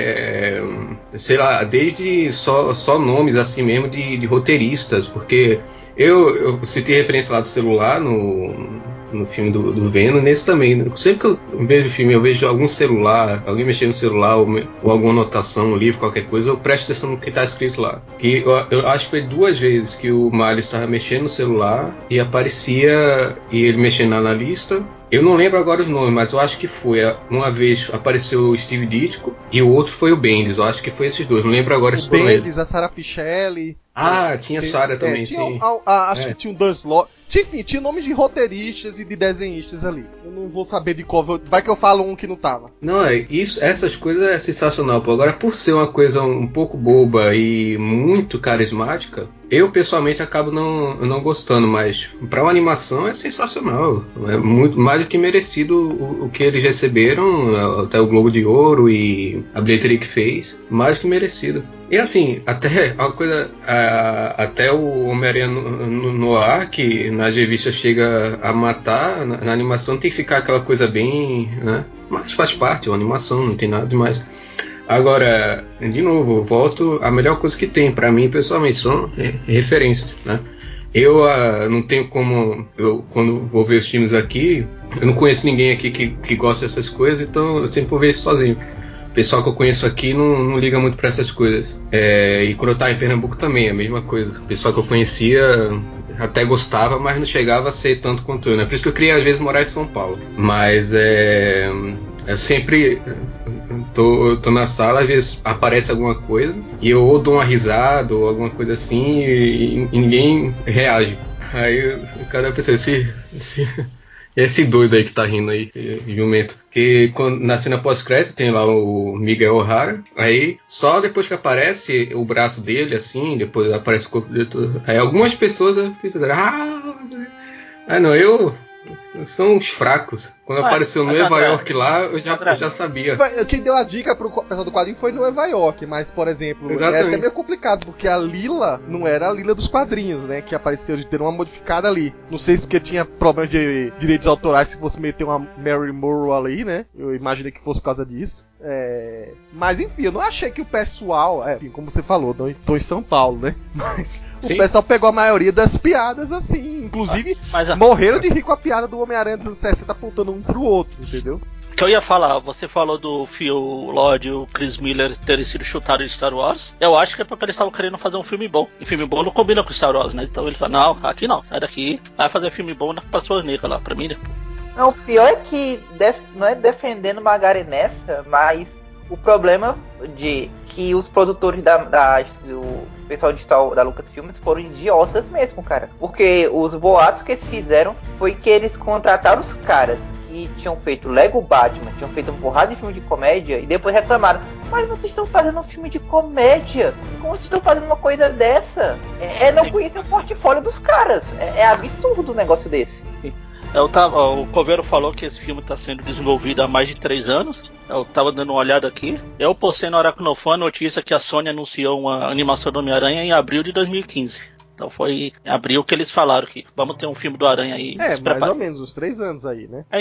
sei lá, desde só nomes assim mesmo de roteiristas, porque eu citei referência lá do celular no filme do Venom, nesse também. Sempre que eu vejo o filme, eu vejo algum celular, alguém mexendo no celular, ou alguma anotação, um livro, qualquer coisa, eu presto atenção no que está escrito lá. E eu acho que foi 2 vezes que o Miles estava mexendo no celular e aparecia, e ele mexendo na lista. Eu não lembro agora os nomes, mas eu acho que foi. Uma vez apareceu o Steve Ditko e o outro foi o Bendis. Eu acho que foi esses dois. Não lembro agora se foram eles. O Bendis, a Sarah Pichelli. Tinha Sarah também, sim. Acho que tinha um Dan Slott. Enfim, tinha nomes de roteiristas e de desenhistas ali. Eu não vou saber de qual. Vai que eu falo um que não tava. Não, essas coisas é sensacional, pô. Agora, por ser uma coisa um pouco boba e muito carismática, eu pessoalmente acabo não gostando, mas pra uma animação é sensacional. É muito mais do que merecido o que eles receberam, até o Globo de Ouro e a bilheteria que fez. Mais do que merecido. E assim, até uma coisa, até o Homem-Aranha no ar, que nas revistas chega a matar, na animação tem que ficar aquela coisa bem, né? Mas faz parte, é uma animação, não tem nada demais. Agora, de novo, eu volto, a melhor coisa que tem pra mim, pessoalmente, são referências, né? Eu não tenho como, quando vou ver os filmes aqui, eu não conheço ninguém aqui que gosta dessas coisas, então eu sempre vou ver isso sozinho. O pessoal que eu conheço aqui não liga muito pra essas coisas. E quando eu tava em Pernambuco também, a mesma coisa. O pessoal que eu conhecia até gostava, mas não chegava a ser tanto quanto eu, né? Por isso que eu queria, às vezes, morar em São Paulo. Mas eu sempre tô na sala, às vezes aparece alguma coisa, e eu ou dou uma risada ou alguma coisa assim, e ninguém reage. Aí o cara pensa, esse doido aí que tá rindo aí, esse jumento. Que na cena pós-crédito tem lá o Miguel O'Hara. Aí só depois que aparece o braço dele, assim, depois aparece o corpo dele todo. Aí algumas pessoas fizeram. São os fracos. Quando apareceu Nova York lá, eu já sabia. Quem deu a dica pro pessoal do quadrinho foi Nova York, mas, por exemplo, é até meio complicado, porque a Lila não era a Lila dos quadrinhos, né? Que apareceu, de ter uma modificada ali. Não sei se porque tinha problema de direitos autorais, se fosse meter uma Mary Morrow ali, né? Eu imaginei que fosse por causa disso. Mas enfim, eu não achei que o pessoal, enfim, como você falou, não tô em São Paulo, né? Mas sim, o pessoal pegou a maioria das piadas assim, inclusive morreram de rir com a piada do Homem-Aranha dos anos 60 apontando um pro outro, entendeu? Que eu ia falar, você falou do Phil Lord e o Chris Miller terem sido chutados de Star Wars. Eu acho que é porque eles estavam querendo fazer um filme bom. E filme bom não combina com Star Wars, né? Então ele falou, não, aqui não, sai daqui, vai fazer filme bom pra sua negra lá, pra mim, né? Não, o pior é que não é defendendo Magari nessa, mas o problema de que os produtores do pessoal da Lucasfilm foram idiotas mesmo, cara. Porque os boatos que eles fizeram foi que eles contrataram os caras que tinham feito Lego Batman, tinham feito um porrada de filme de comédia e depois reclamaram: mas vocês estão fazendo um filme de comédia? Como vocês estão fazendo uma coisa dessa? Não conhecer o portfólio dos caras. É absurdo um negócio desse. O Coveiro falou que esse filme está sendo desenvolvido há mais de 3 anos. Eu tava dando uma olhada aqui. Eu postei no Aracnofan a notícia que a Sony anunciou uma animação do Homem-Aranha em abril de 2015. Então foi em abril que eles falaram que vamos ter um filme do Aranha aí. Mais ou menos, uns 3 anos aí, né? Então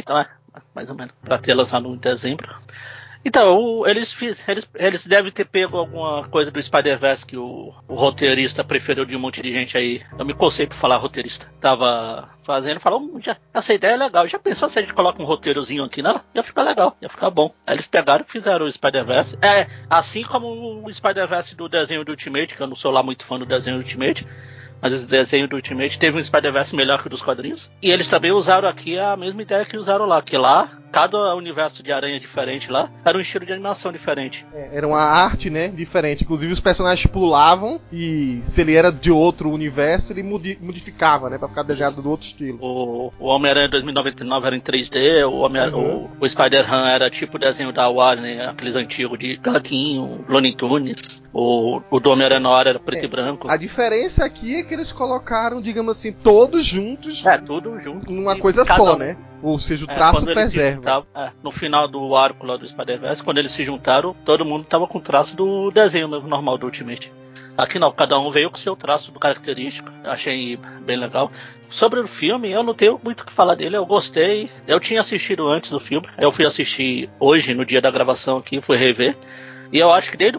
mais ou menos, pra ter lançado em dezembro. Então, eles devem ter pego alguma coisa do Spider-Verse que o roteirista preferiu de um monte de gente aí. Eu me cocei pra falar roteirista. Tava fazendo, falou, essa ideia é legal. Já pensou se a gente coloca um roteirozinho aqui? Não, ia ficar legal, ia ficar bom. Aí eles pegaram e fizeram o Spider-Verse. Assim como o Spider-Verse do desenho do Ultimate, que eu não sou lá muito fã do desenho do Ultimate. Mas o desenho do Ultimate teve um Spider-Verse melhor que o dos quadrinhos. E eles também usaram aqui a mesma ideia que usaram lá. Que lá, cada universo de aranha diferente lá, era um estilo de animação diferente. Era uma arte, né, diferente. Inclusive os personagens pulavam e se ele era de outro universo, ele modificava, né, pra ficar desenhado do outro estilo. O Homem-Aranha 2099 era em 3D, o Spider-Man era tipo o desenho da Warner, aqueles antigos de Gaguinho, Looney Tunes. O do Homem-Aranha era preto e branco. A diferença aqui é que eles colocaram, digamos assim, todos juntos. Tudo junto. Numa coisa só, né? Ou seja, o traço preserva. No final do arco lá do Spider-Verse, quando eles se juntaram, todo mundo tava com o traço do desenho mesmo, normal do Ultimate. Aqui não, cada um veio com seu traço do característico. Achei bem legal. Sobre o filme, eu não tenho muito o que falar dele, eu gostei. Eu tinha assistido antes do filme, eu fui assistir hoje, no dia da gravação aqui, fui rever. E eu acho que desde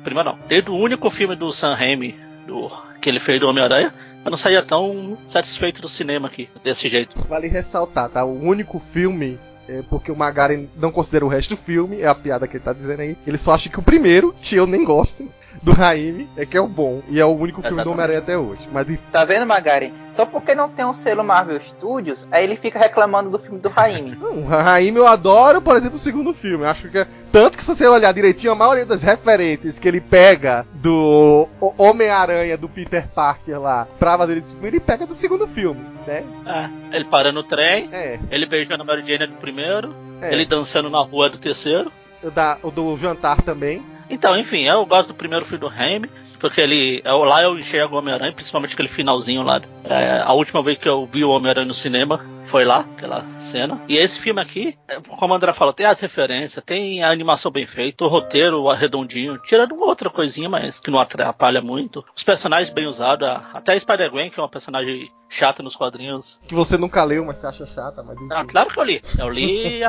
o único filme do Sam Raimi, que ele fez do Homem-Aranha, eu não saía tão satisfeito do cinema aqui, desse jeito. Vale ressaltar, tá? O único filme, porque o Magaren não considera o resto do filme, é a piada que ele tá dizendo aí. Ele só acha que o primeiro, que eu nem gosto, do Raimi, é que é o bom. E é o único filme do Homem-Aranha até hoje. Mas... Tá vendo, Magaren? Só porque não tem um selo Marvel Studios, aí ele fica reclamando do filme do Raimi. Não, o Raimi eu adoro, por exemplo, o segundo filme. Eu acho que tanto que se você olhar direitinho, a maioria das referências que ele pega do Homem-Aranha do Peter Parker lá pra fazer esse filme, ele pega do segundo filme, né? Ele parando no trem, ele beijando a Mary Jane do primeiro, ele dançando na rua do terceiro. O do jantar também. Então, enfim, eu gosto do primeiro filme do Raimi, porque lá eu enxergo o Homem-Aranha, principalmente aquele finalzinho lá. A última vez que eu vi o Homem-Aranha no cinema foi lá, aquela cena. E esse filme aqui, como o André falou, tem as referências, tem a animação bem feita, o roteiro arredondinho, tirando uma outra coisinha, mas que não atrapalha muito. Os personagens bem usados, até a Spider-Gwen, que é uma personagem chata nos quadrinhos. Que você nunca leu, mas você acha chata. Mas... claro que eu li. Eu li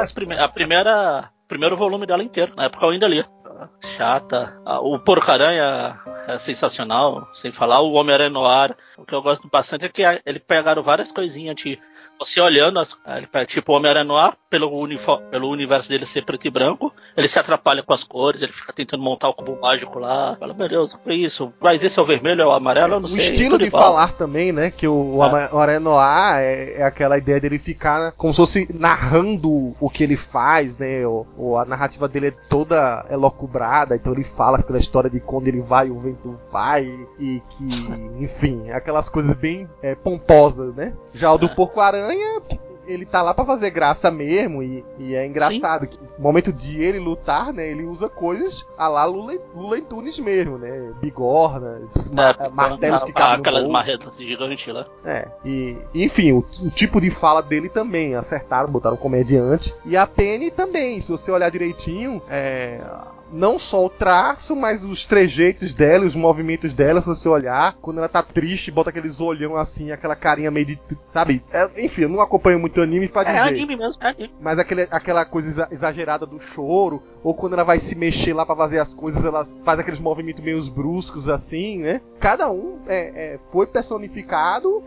primeiro volume dela inteiro, na época eu ainda lia. Chata. O Porco-Aranha é sensacional, sem falar. O Homem-Aranha Noir, o que eu gosto bastante é que ele pegaram várias coisinhas de você olhando, tipo o Homem-Aranha Noir, pelo universo dele ser preto e branco, ele se atrapalha com as cores, ele fica tentando montar o cubo mágico lá. Fala, meu Deus, o que é isso? Mas esse é o vermelho, é o amarelo, eu não sei. O estilo de falar também, né? Que o Homem-Aranha Noir é aquela ideia dele ficar como se fosse narrando o que ele faz, né? A narrativa dele é toda elocubrada, então ele fala aquela história de quando ele vai, o vento vai, e que, enfim, aquelas coisas bem pomposas, né? Já o do Porco-Aranha, ele tá lá pra fazer graça mesmo, e é engraçado que no momento de ele lutar, né, ele usa coisas a lá Looney Tunes mesmo, né, bigornas, martelos que cabem aquelas marretas gigantes lá. E enfim, o tipo de fala dele também, acertaram, botaram comediante, e a Penny também, se você olhar direitinho, não só o traço, mas os trejeitos dela, os movimentos dela, se você olhar, quando ela tá triste, bota aqueles olhão assim, aquela carinha meio de, sabe? Enfim, eu não acompanho muito anime pra dizer. É anime mesmo, é anime. Mas aquela coisa exagerada do choro, ou quando ela vai se mexer lá pra fazer as coisas, ela faz aqueles movimentos meio bruscos assim, né? Cada um foi personificado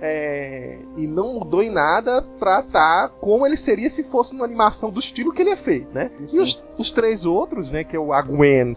e não mudou em nada pra tá como ele seria se fosse uma animação do estilo que ele é feito, né? Sim. E os três outros, né, que é a Gwen,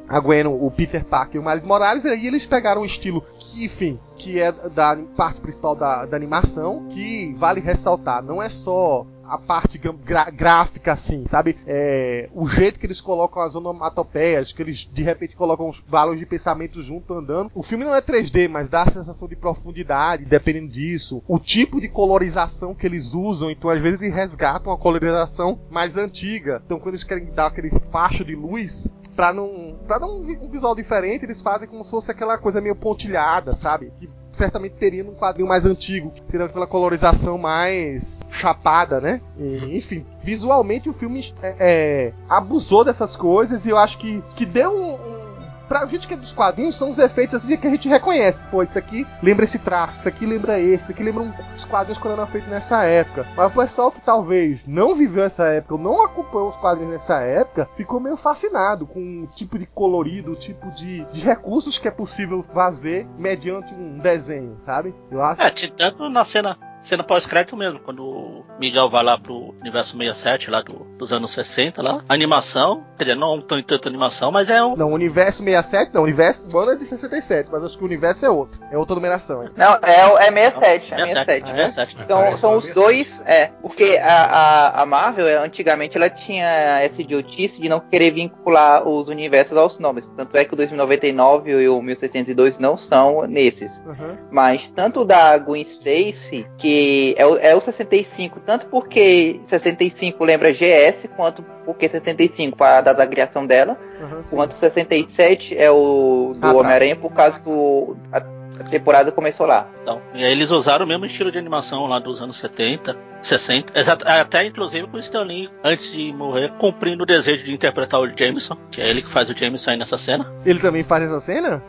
o Peter Parker e o Miles Morales, aí eles pegaram um estilo que, enfim, que é da parte principal da animação, que vale ressaltar, não é só a parte gráfica, assim, sabe? O jeito que eles colocam as onomatopeias, que eles de repente colocam os valores de pensamento junto andando. O filme não é 3D, mas dá a sensação de profundidade, dependendo disso. O tipo de colorização que eles usam, então às vezes eles resgatam a colorização mais antiga. Então quando eles querem dar aquele facho de luz, pra dar um visual diferente, eles fazem como se fosse aquela coisa meio pontilhada, sabe? Que certamente teria num quadrinho mais antigo, seria aquela colorização mais chapada, né? Enfim, visualmente o filme abusou dessas coisas, e eu acho que deu pra gente que é dos quadrinhos, são os efeitos assim que a gente reconhece. Pô, isso aqui lembra esse traço, isso aqui lembra esse, isso aqui lembra os quadrinhos quando eram feitos nessa época. Mas o pessoal que talvez não viveu essa época, ou não acompanhou os quadrinhos nessa época, ficou meio fascinado com o tipo de colorido, o tipo de recursos que é possível fazer mediante um desenho, sabe? Eu acho. Tanto na cena pós-crédito mesmo, quando o Miguel vai lá pro universo 67, lá dos anos 60, lá, a animação, quer dizer, não tem tanta animação, mas é um... Não, o universo 67, não, o universo humano é de 67, mas acho que o universo é outro. É outra numeração, hein? Não, é 67, é 67. 67. Então são os dois, porque a Marvel, antigamente, ela tinha essa idiotice de não querer vincular os universos aos nomes. Tanto é que o 2099 e o 1602 não são nesses. Uhum. Mas tanto o da Gwen Stacy, que é o 65, tanto porque 65 lembra GS, quanto porque 65 a data da criação dela, quanto 67 é o do Homem-Aranha, por causa do... A temporada começou lá. Então, e aí eles usaram o mesmo estilo de animação lá dos anos 70, 60, até inclusive com o Stan Lee, antes de morrer, cumprindo o desejo de interpretar o Jameson, que é ele que faz o Jameson aí nessa cena. Ele também faz essa cena?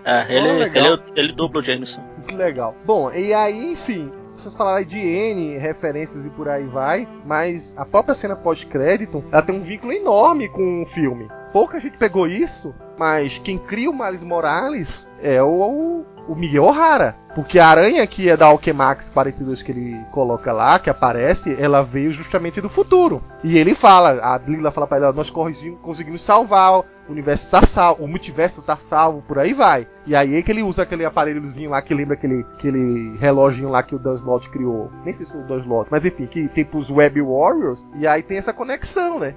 Ele dubla o Jameson. Que legal. Bom, e aí, enfim, vocês falaram aí de N referências e por aí vai, mas a própria cena pós-crédito, ela tem um vínculo enorme com o filme. Pouca gente pegou isso, mas quem cria o Miles Morales é o Miguel O'Hara. Porque a aranha que é da Alchemax 42 que ele coloca lá, que aparece, ela veio justamente do futuro. E ele fala, a Lila fala pra ele, nós conseguimos salvar, o universo tá salvo, o multiverso tá salvo, por aí vai. E aí é que ele usa aquele aparelhozinho lá que lembra aquele reloginho lá que o Dan Slott criou. Nem sei se foi o Dan Slott, mas enfim, que tem pros Web Warriors. E aí tem essa conexão, né?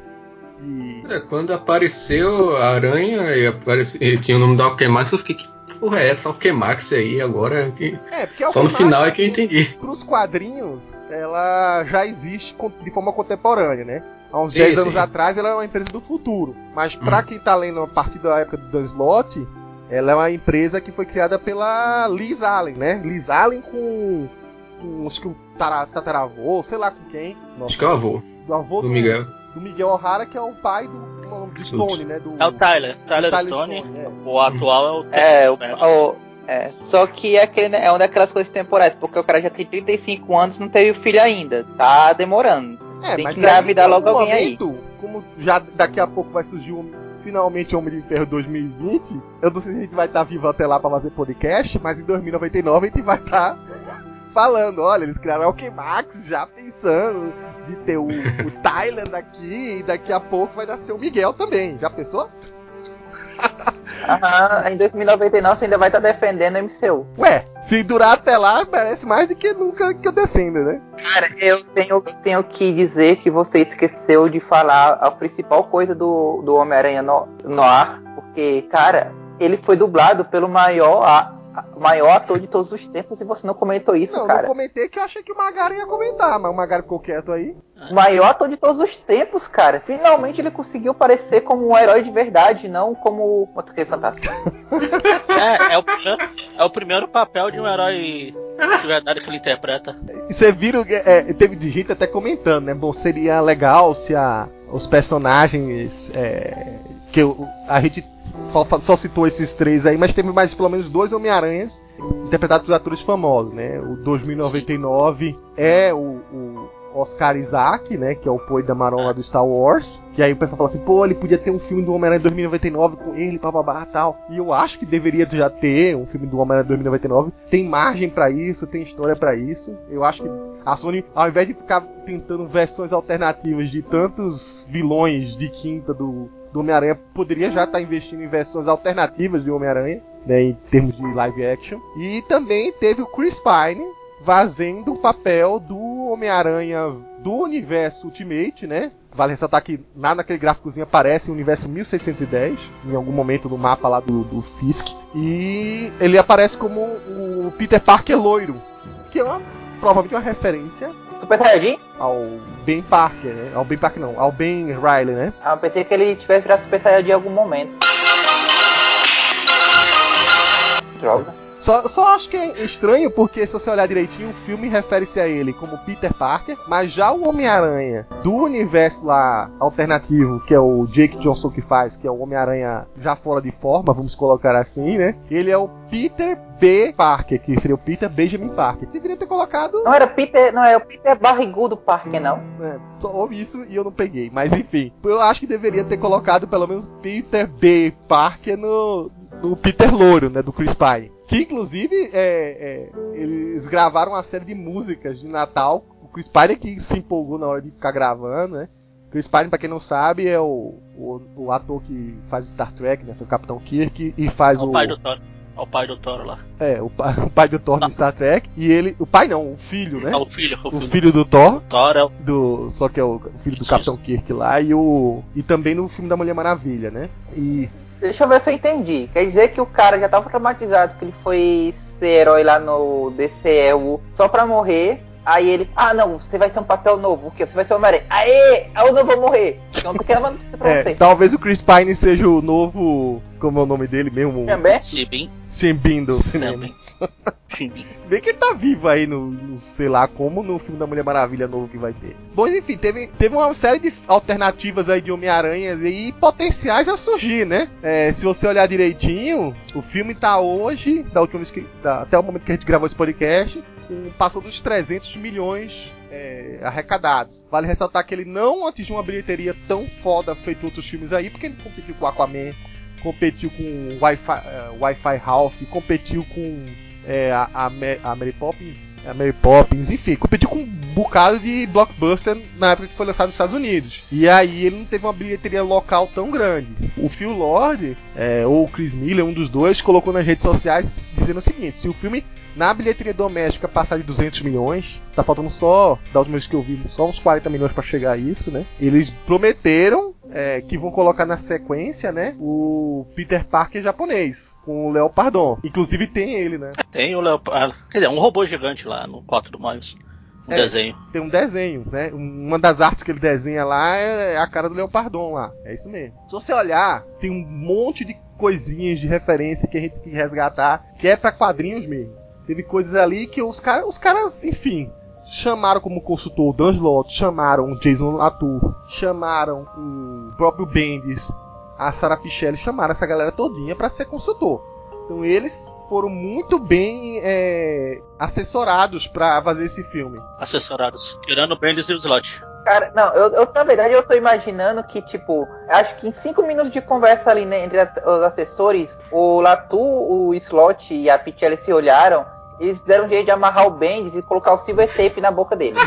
Quando apareceu a aranha e tinha o nome da Alchemax, eu fiquei, que porra é essa Alchemax aí agora? Porque só no final é que eu entendi. Pros quadrinhos, ela já existe de forma contemporânea, né? Há uns 10 anos atrás, ela é uma empresa do futuro. Mas pra quem tá lendo a partir da época do Dan Slott, ela é uma empresa que foi criada pela Liz Allen, né? Liz Allen com acho que um tataravô, sei lá com quem. Nossa, acho que é o avô. Do avô do Miguel. Do Miguel O'Hara, que é o pai do Stone, né? É o Tyler Stone. O atual só que é uma daquelas coisas temporais, porque o cara já tem 35 anos e não teve filho ainda. Tá demorando. Tem que engravidar logo alguém momento, aí. Como já daqui a pouco vai surgir finalmente o Homem de Ferro 2020, eu não sei se a gente vai estar vivo até lá pra fazer podcast, mas em 2099 a gente vai estar falando, olha, eles criaram o Alchemax já pensando de ter o Tyler daqui, e daqui a pouco vai nascer o Miguel também. Já pensou? Em 2099 você ainda vai estar defendendo o MCU. Ué, se durar até lá, parece mais do que nunca que eu defendo, né? Cara, eu tenho que dizer que você esqueceu de falar a principal coisa do Homem-Aranha Noir, porque, cara, ele foi dublado pelo maior ator de todos os tempos e você não comentou isso, cara. Não comentei, que eu achei que o Magari ia comentar, mas o Magari ficou quieto aí. O maior ator de todos os tempos, cara. Finalmente ele conseguiu parecer como um herói de verdade, não como um motoqueiro fantástico. É o primeiro papel de um herói de verdade que ele interpreta. E você viram, teve de gente até comentando, né? Bom, seria legal se os personagens que a gente só citou esses 3 aí, mas teve mais pelo menos 2 Homem-Aranhas interpretados por atores famosos, né? O 2099 é o Oscar Isaac, né? Que é o Poe Dameron lá do Star Wars. Que aí o pessoal fala assim, pô, ele podia ter um filme do Homem-Aranha 2099 com ele, bababá, tal. E eu acho que deveria já ter um filme do Homem-Aranha 2099. Tem margem pra isso, tem história pra isso. Eu acho que a Sony, ao invés de ficar tentando versões alternativas de tantos vilões de quinta do Homem-Aranha, poderia já estar investindo em versões alternativas de Homem-Aranha, né, em termos de live action. E também teve o Chris Pine fazendo o papel do Homem-Aranha do universo Ultimate, né? Vale ressaltar que nada naquele gráficozinho aparece o universo 1610, em algum momento do mapa lá do Fisk. E ele aparece como o Peter Parker loiro, que é provavelmente uma referência Super Saiyajin? Ao Ben Parker, né? Ao Ben Parker não, ao Ben Riley, né? Eu pensei que ele tivesse virado Super Saiyajin em algum momento. Droga. Só acho que é estranho porque se você olhar direitinho, o filme refere-se a ele como Peter Parker, mas já o Homem-Aranha do universo lá alternativo, que é o Jake Johnson que faz, que é o Homem-Aranha já fora de forma, vamos colocar assim, né? Ele é o Peter B. Parker, que seria o Peter Benjamin Parker. Deveria ter colocado... Não é o Peter Barrigudo Parker, não. Só isso e eu não peguei, mas enfim. Eu acho que deveria ter colocado pelo menos Peter B. Parker no Peter Louro, né, do Chris Pine. Que inclusive eles gravaram uma série de músicas de Natal. O Chris Pine que se empolgou na hora de ficar gravando, né? Chris Pine, pra quem não sabe, é o ator que faz Star Trek, né? Foi o Capitão Kirk e faz o pai do Thor. É o pai do Thor lá. O pai do Thor no Star Trek. E ele... O pai não, o filho, né? O filho do Thor. Thor é o... Só que é o filho do Capitão Kirk lá. E também no filme da Mulher Maravilha, né? E... Deixa eu ver se eu entendi. Quer dizer que o cara já tava traumatizado, que ele foi ser herói lá no DCEU só pra morrer. Aí ele, não, você vai ter um papel novo. O quê? Você vai ser o Homem-Aranha. Aê! Eu não vou morrer. Então uma pequena notícia pra você. Talvez o Chris Pine seja o novo... Como é o nome dele mesmo? Simbin do cinema. Se bem que ele tá vivo aí no sei lá como, no filme da Mulher Maravilha novo que vai ter. Bom, enfim, teve uma série de alternativas aí de Homem-Aranhas e potenciais a surgir, né? Se você olhar direitinho, o filme tá hoje, da última vez até o momento que a gente gravou esse podcast, passou dos 300 milhões arrecadados. Vale ressaltar que ele não atingiu uma bilheteria tão foda feito outros filmes aí, porque ele competiu com Aquaman, competiu com Wi-Fi Ralph, competiu com a Mary Poppins, enfim, competiu com um bocado de blockbuster na época que foi lançado nos Estados Unidos. E aí ele não teve uma bilheteria local tão grande. O Phil Lord, ou o Chris Miller, um dos dois, colocou nas redes sociais dizendo o seguinte: se o filme na bilheteria doméstica passar de 200 milhões, tá faltando só, da última vez que eu vi, só uns 40 milhões pra chegar a isso, né? Eles prometeram que vão colocar na sequência, né, o Peter Parker japonês, com o Léo Pardon. Inclusive tem ele, né? Tem o Léo, quer dizer, um robô gigante lá no quarto do Miles. Desenho. Tem um desenho, né? Uma das artes que ele desenha lá é a cara do Léo Pardon lá. É isso mesmo. Se você olhar, tem um monte de coisinhas de referência que a gente tem que resgatar, que é pra quadrinhos mesmo. Teve coisas ali que os caras, enfim, chamaram como consultor o Dan Slott, chamaram o Jason Latour, chamaram o próprio Bendis, a Sarah Pichelli, chamaram essa galera todinha pra ser consultor. Então eles foram muito bem assessorados pra fazer esse filme. Assessorados, tirando o Bendis e o Slott. Cara, não, eu na verdade eu tô imaginando que, tipo, acho que em 5 minutos de conversa ali, né, entre os assessores, o Latour, o Slott e a Pichelli se olharam, eles deram um jeito de amarrar o Bendis e colocar o silver tape na boca dele.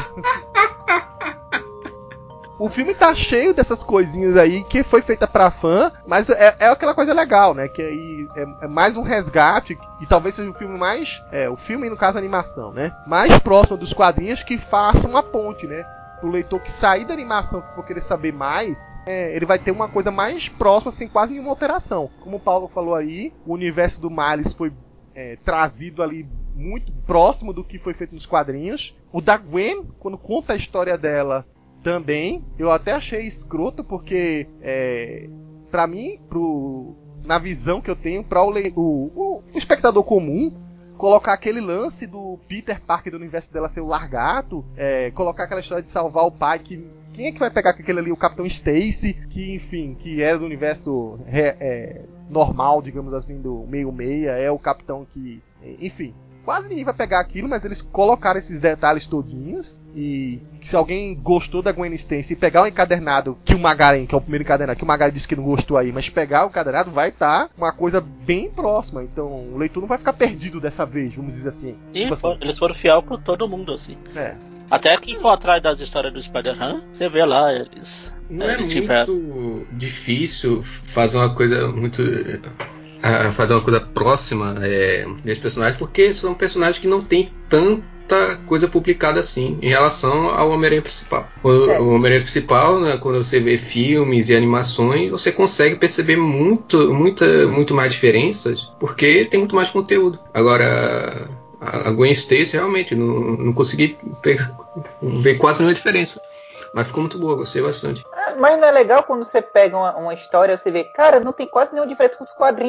O filme tá cheio dessas coisinhas aí que foi feita pra fã, mas é aquela coisa legal, né? Que aí é mais um resgate, e talvez seja o filme mais... o filme, no caso, a animação, né? Mais próximo dos quadrinhos, que faça uma ponte, né? Pro leitor que sair da animação, que for querer saber mais, ele vai ter uma coisa mais próxima, sem quase nenhuma alteração. Como o Paulo falou aí, o universo do Miles foi trazido ali muito próximo do que foi feito nos quadrinhos. O da Gwen, quando conta a história dela, também, eu até achei escroto, porque pra mim, na visão que eu tenho, pra o espectador comum, colocar aquele lance do Peter Parker do universo dela ser o Largato, colocar aquela história de salvar o pai, quem é que vai pegar aquele ali, o Capitão Stacy, que enfim, que era do universo normal, digamos assim, do meio-meia, é o Capitão que, enfim, quase ninguém vai pegar aquilo, mas eles colocaram esses detalhes todinhos, e se alguém gostou da Gwen Stacy e pegar o encadernado, que o Magaren, que é o primeiro encadernado, que o Magaren disse que não gostou aí, mas pegar o encadernado vai estar uma coisa bem próxima, então o leitor não vai ficar perdido dessa vez, vamos dizer assim. E tipo assim. Eles foram fiel pra todo mundo, assim. Até quem for atrás das histórias do Spider-Man, você vê lá, eles... Não é muito difícil fazer uma coisa muito... fazer uma coisa próxima desses personagens, porque são personagens que não tem tanta coisa publicada assim em relação ao Homem-Aranha principal. O Homem-Aranha principal, né, quando você vê filmes e animações, você consegue perceber muito mais diferenças, porque tem muito mais conteúdo. Agora, a Gwen Stacy realmente não consegui ver quase nenhuma diferença. Mas ficou muito boa, gostei bastante. Mas não é legal quando você pega uma história e você vê, cara, não tem quase nenhuma diferença com os quadrinhos.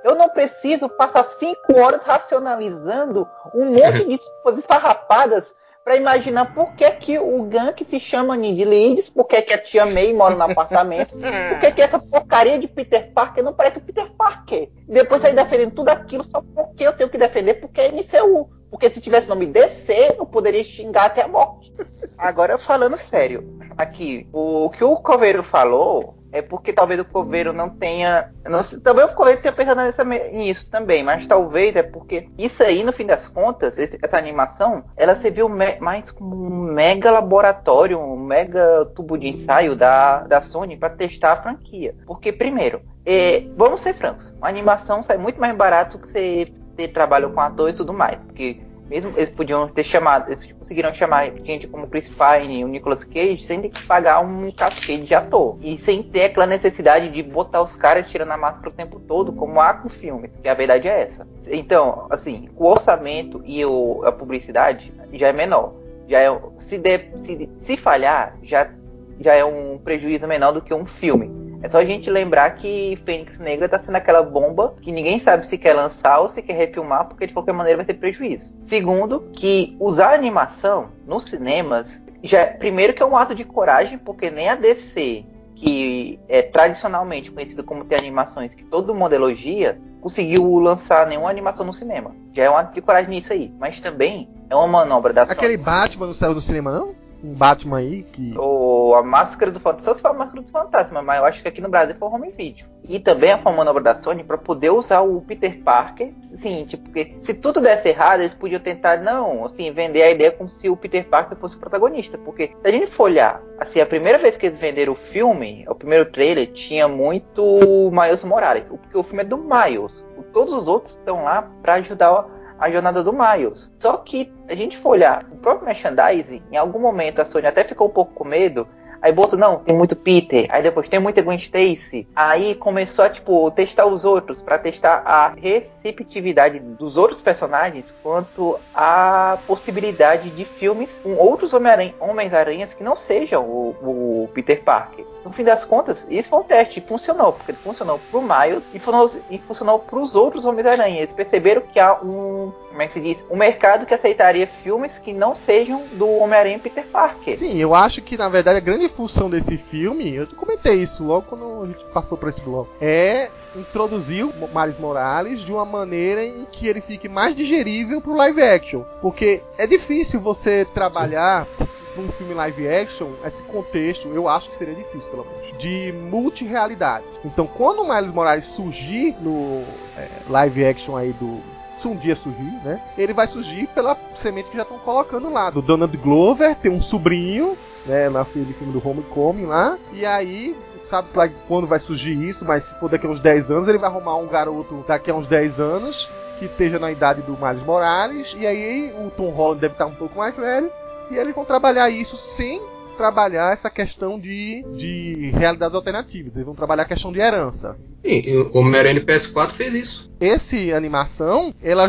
Eu não preciso passar 5 horas racionalizando um monte de coisas esfarrapadas pra imaginar por que o Gank se chama Ned Leeds, por que a tia May mora no apartamento, por que essa porcaria de Peter Parker não parece o Peter Parker. E depois sair defendendo tudo aquilo só porque eu tenho que defender porque é MCU. Porque se tivesse nome DC, eu poderia xingar até a morte. Agora, falando sério, aqui, o que o Coveiro falou é porque talvez o Coveiro não tenha... Talvez o Coveiro tenha pensado nisso também, mas talvez é porque isso aí, no fim das contas, essa animação, ela serviu mais como um mega laboratório, um mega tubo de ensaio da Sony para testar a franquia. Porque, primeiro, vamos ser francos, a animação sai muito mais barato que você ter trabalho com atores e tudo mais, porque mesmo eles podiam ter chamado, eles conseguiram chamar gente como Chris Pine, o Nicolas Cage, sem ter que pagar um cachê de ator, e sem ter aquela necessidade de botar os caras tirando a máscara o tempo todo, como há com filmes, que a verdade é essa. Então, assim, o orçamento e a publicidade já é menor, já é, se falhar, já é um prejuízo menor do que um filme. É só a gente lembrar que Fênix Negra tá sendo aquela bomba que ninguém sabe se quer lançar ou se quer refilmar, porque de qualquer maneira vai ter prejuízo. Segundo, que usar animação nos cinemas, primeiro que é um ato de coragem, porque nem a DC, que é tradicionalmente conhecida como ter animações que todo mundo elogia, conseguiu lançar nenhuma animação no cinema. Já é um ato de coragem nisso aí. Mas também é uma manobra da Sony. Aquele Batman não saiu do cinema, não? Um Batman aí que... A Máscara do Fantasma, só se for a Máscara do Fantasma, mas eu acho que aqui no Brasil foi home video. E também é uma manobra da Sony para poder usar o Peter Parker, assim, tipo, porque se tudo desse errado, eles podiam tentar, vender a ideia como se o Peter Parker fosse o protagonista, porque se a gente for olhar, assim, a primeira vez que eles venderam o filme, o primeiro trailer, tinha muito Miles Morales, porque o filme é do Miles, todos os outros estão lá para ajudar a jornada do Miles. Só que a gente for olhar o próprio merchandising, em algum momento a Sony até ficou um pouco com medo, aí botou, não, tem muito Peter, aí depois tem muita Gwen Stacy, aí começou a, testar os outros, para testar a receptividade dos outros personagens, quanto a possibilidade de filmes com outros Homens-Aranhas que não sejam o Peter Parker. No fim das contas, isso foi um teste, funcionou, porque funcionou pro Miles e funcionou pros outros Homens-Aranha. Eles perceberam que há um mercado que aceitaria filmes que não sejam do Homem-Aranha Peter Parker. Sim, eu acho que na verdade a grande função desse filme, eu comentei isso logo quando a gente passou por esse bloco, é introduzir o Miles Morales de uma maneira em que ele fique mais digerível pro live action. Porque é difícil você trabalhar num filme live action, esse contexto, eu acho que seria difícil, pelo menos, de multirealidade. Então, quando o Miles Morales surgir no live action aí se um dia surgir, né? Ele vai surgir pela semente que já estão colocando lá. Do Donald Glover, tem um sobrinho, né? Na filme do Homecoming lá. E aí, sabe-se lá quando vai surgir isso, mas se for daqui a uns 10 anos, ele vai arrumar um garoto daqui a uns 10 anos, que esteja na idade do Miles Morales. E aí, o Tom Holland deve estar um pouco mais velho. E eles vão trabalhar isso sem trabalhar essa questão de realidades alternativas. Eles vão trabalhar a questão de herança. Sim, o Homem-Aranha PS4 fez isso. Essa animação, ela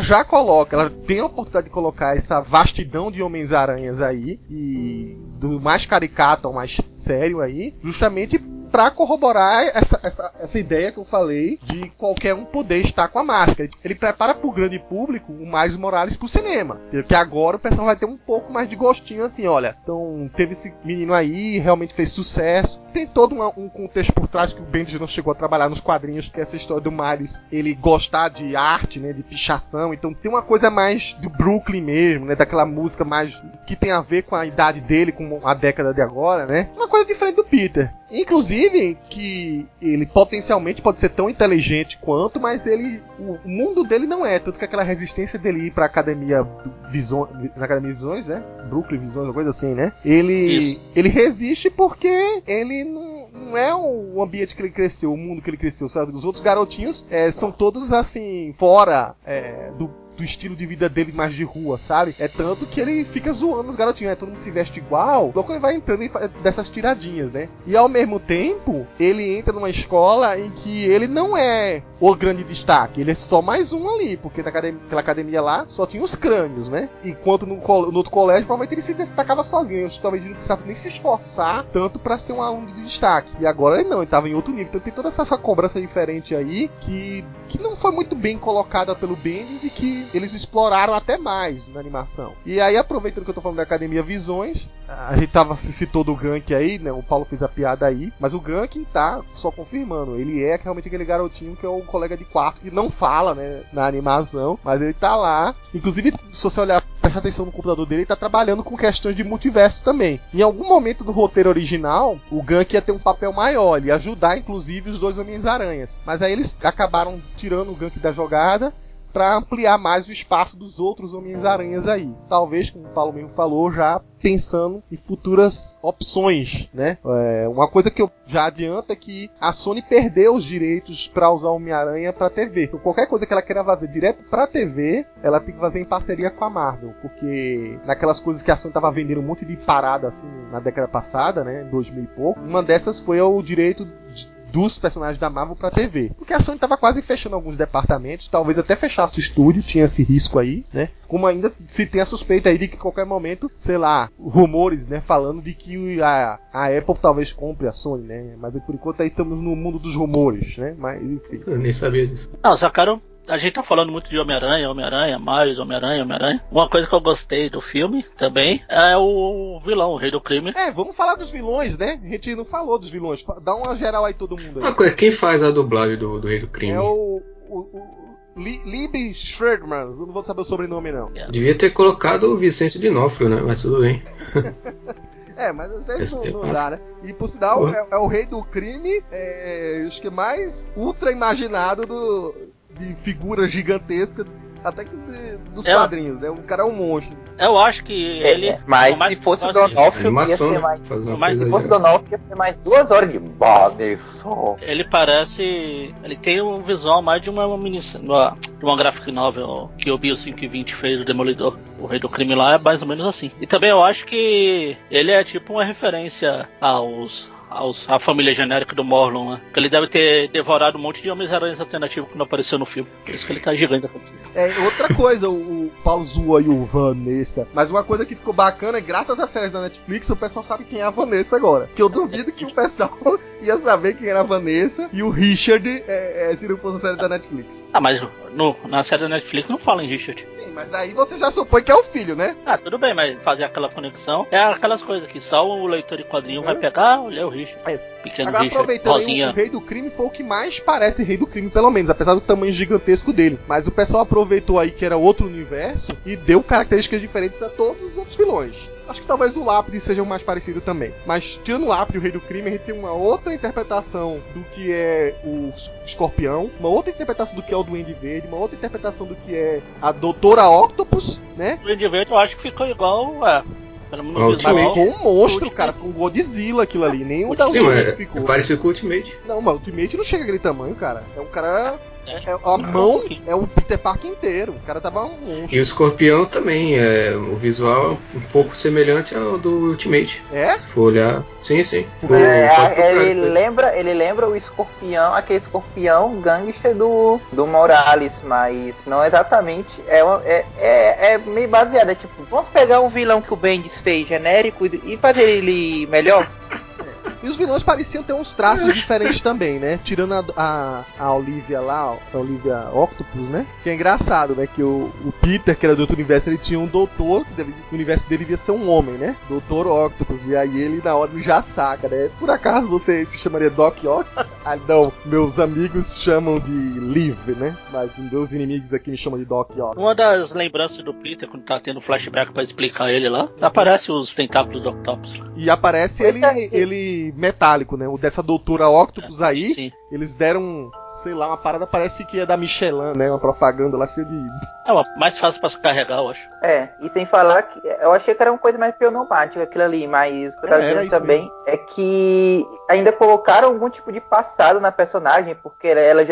tem a oportunidade de colocar essa vastidão de Homens-Aranhas aí, e do mais caricato ao mais sério aí, justamente pra corroborar essa ideia que eu falei de qualquer um poder estar com a máscara. Ele prepara pro grande público o Miles Morales pro cinema. Porque agora o pessoal vai ter um pouco mais de gostinho assim, olha. Então teve esse menino aí, realmente fez sucesso. Tem todo um contexto por trás que o Bendis não chegou a trabalhar nos quadrinhos, que é essa história do Miles, ele gostar de arte, né, de pichação. Então tem uma coisa mais do Brooklyn mesmo, né, daquela música mais que tem a ver com a idade dele, com a década de agora, né. Uma coisa diferente do Peter. Inclusive, que ele potencialmente pode ser tão inteligente quanto, mas o mundo dele não é. Tanto que aquela resistência dele ir pra Academia na Academia Visões, né? Brooklyn Visões, uma coisa assim, né? Ele resiste porque ele não é o ambiente que ele cresceu, o mundo que ele cresceu, sabe? Os outros garotinhos são todos assim, fora do estilo de vida dele mais de rua, sabe? É tanto que ele fica zoando os garotinhos, todo mundo se veste igual, logo ele vai entrando dessas tiradinhas, né? E ao mesmo tempo, ele entra numa escola em que ele não é o grande destaque, ele é só mais um ali, porque naquela academia lá só tinha os crânios, né? Enquanto no outro colégio, provavelmente ele se destacava sozinho, eu acho que talvez ele não precisasse nem se esforçar tanto pra ser um aluno de destaque. E agora ele não, ele tava em outro nível, então tem toda essa cobrança diferente aí, que não foi muito bem colocada pelo Bendis e que eles exploraram até mais na animação. E aí, aproveitando que eu tô falando da Academia Visões, a gente citou do Gank aí, né? O Paulo fez a piada aí, mas o Gank tá só confirmando, ele é realmente aquele garotinho que é o colega de quarto que não fala, né, na animação, mas ele tá lá. Inclusive, se você olhar, prestar atenção no computador dele, ele tá trabalhando com questões de multiverso também. Em algum momento do roteiro original, o Gank ia ter um papel maior, ele ia ajudar inclusive os dois Homens-Aranhas, mas aí eles acabaram tirando o Gank da jogada para ampliar mais o espaço dos outros Homens-Aranhas aí. Talvez, como o Paulo mesmo falou, já pensando em futuras opções, né? Uma coisa que eu já adianto é que a Sony perdeu os direitos para usar o Homem-Aranha para TV. Então, qualquer coisa que ela queira fazer direto para TV, ela tem que fazer em parceria com a Marvel, porque naquelas coisas que a Sony tava vendendo um monte de parada assim na década passada, né, em 2000 e pouco, uma dessas foi o direito dos personagens da Marvel pra TV. Porque a Sony tava quase fechando alguns departamentos, talvez até fechasse o estúdio, tinha esse risco aí, né? Como ainda se tem a suspeita aí de que a qualquer momento, sei lá, rumores, né, falando de que a Apple talvez compre a Sony, né? Mas por enquanto aí estamos no mundo dos rumores, né? Mas enfim. Eu nem sabia disso. Não, só quero... A gente tá falando muito de Homem-Aranha, Miles, Homem-Aranha. Uma coisa que eu gostei do filme também é o vilão, o Rei do Crime. Vamos falar dos vilões, né? A gente não falou dos vilões. Dá uma geral aí todo mundo aí. Uma coisa, quem faz a dublagem do Rei do Crime? É o Libby Schreckman, não vou saber o sobrenome não. Devia ter colocado o Vicente D'Onofrio, né? Mas tudo bem. Mas às vezes não dá, né? E por sinal, é o Rei do Crime, acho que mais ultra imaginado de figura gigantesca, até que dos quadrinhos, né? O cara é um monstro. Eu acho que ele... Mas se fosse o D'Onofrio, ia ser mais... Mas se fosse o D'Onofrio, ia ser mais 2 horas de bode só. Ele parece... Ele tem um visual mais de uma graphic novel que o Bio 520 fez, o Demolidor. O Rei do Crime lá é mais ou menos assim. E também eu acho que ele é tipo uma referência a família genérica do Morlun, né? Que ele deve ter devorado um monte de Homens-Aranhas alternativos quando apareceu no filme. Por isso que ele tá gigante. Outra coisa, o Paulo zoou aí o Vanessa. Mas uma coisa que ficou bacana é, graças às séries da Netflix, o pessoal sabe quem é a Vanessa agora. Que eu duvido que o pessoal ia saber quem era a Vanessa e o Richard se não fosse a série da Netflix. Mas na série da Netflix não fala em Richard. Sim, mas aí você já supõe que é o filho, né? Tudo bem, mas fazer aquela conexão é aquelas coisas que só o leitor de quadrinho vai pegar, olha o Richard. Pequeno agora, Richard, aproveitando aí, o Rei do Crime foi o que mais parece Rei do Crime, pelo menos, apesar do tamanho gigantesco dele. Mas o pessoal aproveitou aí que era outro universo e deu características diferentes a todos os outros vilões. Acho que talvez o Lápide seja o mais parecido também. Mas tirando o Lápide e o Rei do Crime, a gente tem uma outra interpretação do que é o Escorpião, uma outra interpretação do que é o Duende Verde, uma outra interpretação do que é a Doutora Octopus, né? O Duende Verde eu acho que ficou igual... Mas ficou um monstro, cara. Ficou um Godzilla aquilo ali. Nem o da Ultimate ficou. Parece com o Ultimate. Não, mas o Ultimate não chega aquele tamanho, cara. É um cara... a mão é o Peter Parker inteiro. O cara tava um monstro. E o Escorpião também. O visual é um pouco semelhante ao do Ultimate. É? Se for olhar... Sim. Ele lembra o Escorpião, aquele Escorpião gangster do Morales, mas não exatamente. É meio baseado. É tipo, vamos pegar um vilão que o Bendis fez genérico e fazer ele melhor. E os vilões pareciam ter uns traços diferentes também, né? Tirando a Olivia lá, a Olivia Octopus, né? Que é engraçado, né? Que o Peter, que era do outro universo, ele tinha um doutor, que o universo dele devia ser um homem, né? Doutor Octopus. E aí ele, na hora, já saca, né? Por acaso você se chamaria Doc Ock? Não, meus amigos chamam de Liv, né? Mas meus inimigos aqui me chamam de Doc Ock. Uma das lembranças do Peter, quando tá tendo flashback pra explicar ele lá, aparece os tentáculos do Octopus. E aparece ele metálico, né? O dessa Doutora Octopus aí, sim. Eles deram, sei lá, uma parada, parece que é da Michelin, né? Uma propaganda lá cheia de... mais fácil pra se carregar, eu acho. E sem falar que eu achei que era uma coisa mais pneumática aquilo ali, mas o que eu tava dizendo também mesmo. É que ainda colocaram algum tipo de passado na personagem, porque ela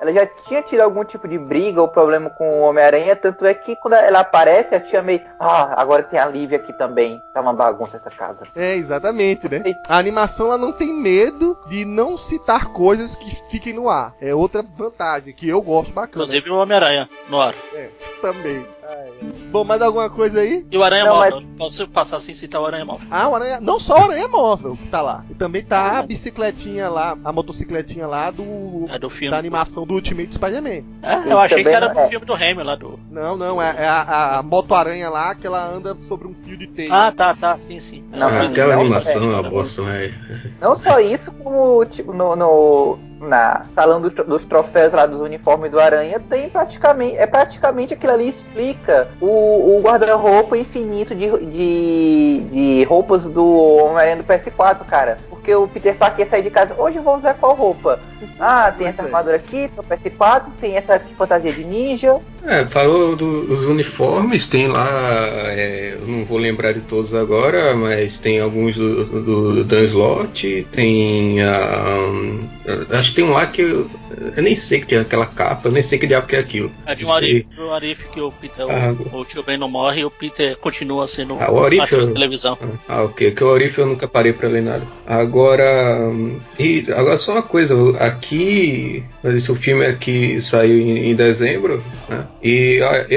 ela já tinha tido algum tipo de briga ou problema com o Homem-Aranha, tanto é que quando ela aparece, a tia meio, agora tem a Lívia aqui também, tá uma bagunça essa casa. É, exatamente, né? A animação, ela não tem medo de não citar coisas que fiquem no ar. É outra vantagem, que eu gosto bacana. Inclusive o Homem-Aranha no ar. É, também. Bom, mais alguma coisa aí? E o Aranha Móvel, não posso passar sem citar o Aranha Móvel. O Aranha, não só o Aranha Móvel que tá lá. E também tá a bicicletinha lá, a motocicletinha lá do filme. Da animação do Ultimate Spider-Man. Eu achei que era do filme do Raimi lá do... Não, é a moto-aranha lá que ela anda sobre um fio de teia. Tá, sim. Não, aquela animação é uma bosta, Não só isso, como tipo, na salão dos troféus lá dos uniformes do Aranha, praticamente aquilo ali explica o guarda-roupa infinito de roupas do Homem-Aranha do PS4, cara. Porque o Peter Parker sai de casa, hoje eu vou usar qual roupa? Tem essa armadura aqui, do PS4, tem essa fantasia de ninja. Falou dos uniformes, tem lá, eu não vou lembrar de todos agora, mas tem alguns do Dan Slott, tem acho que tem um lá que eu nem sei que tem aquela capa, eu nem sei que diabo que é aquilo. De um Arif que o Peter, o tio Ben não morre e o Peter continua sendo na televisão. Ok, que o Arif eu nunca parei pra ler nada. Agora só uma coisa, aqui, esse filme aqui saiu em dezembro, né? E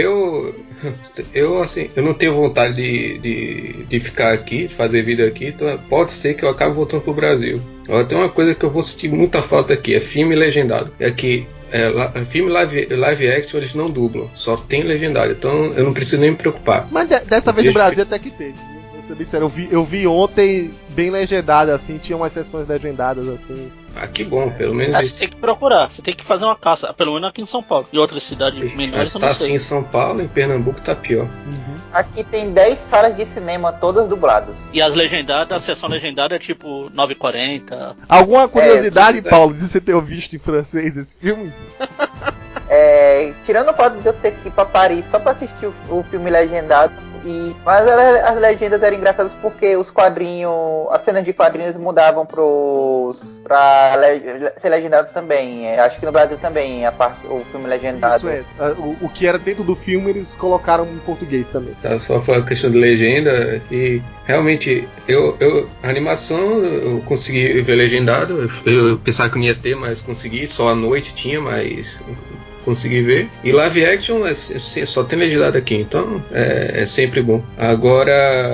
eu não tenho vontade de ficar aqui, de fazer vida aqui, então pode ser que eu acabe voltando pro Brasil. Agora tem uma coisa que eu vou sentir muita falta aqui, é filme legendado. É que filme live action eles não dublam, só tem legendado, então eu não preciso nem me preocupar. Mas dessa vez no Brasil até que teve. Vou ser sincero, eu vi ontem bem legendado, assim, tinha umas sessões legendadas, assim. Que bom, pelo menos. Você tem que procurar, você tem que fazer uma caça, pelo menos aqui em São Paulo. E outras cidades menores eu não sei. Tá assim em São Paulo, em Pernambuco tá pior. Aqui tem 10 salas de cinema, todas dubladas. E as legendadas, a sessão legendada é tipo 9h40. Alguma curiosidade, Paulo, de você ter visto em francês esse filme? Tirando o fato de eu ter que ir pra Paris só pra assistir o filme legendado, mas as legendas eram engraçadas porque os quadrinhos, as cenas de quadrinhos mudavam pra ser legendado também. Acho que no Brasil também o filme legendado. Isso o que era dentro do filme eles colocaram em português também. Tá, só foi a questão de legenda e realmente a animação eu consegui ver legendado. Eu pensava que não ia ter, mas consegui. Só à noite tinha, mas consegui ver. E live action só tem legendado aqui, então é sempre bom. Agora,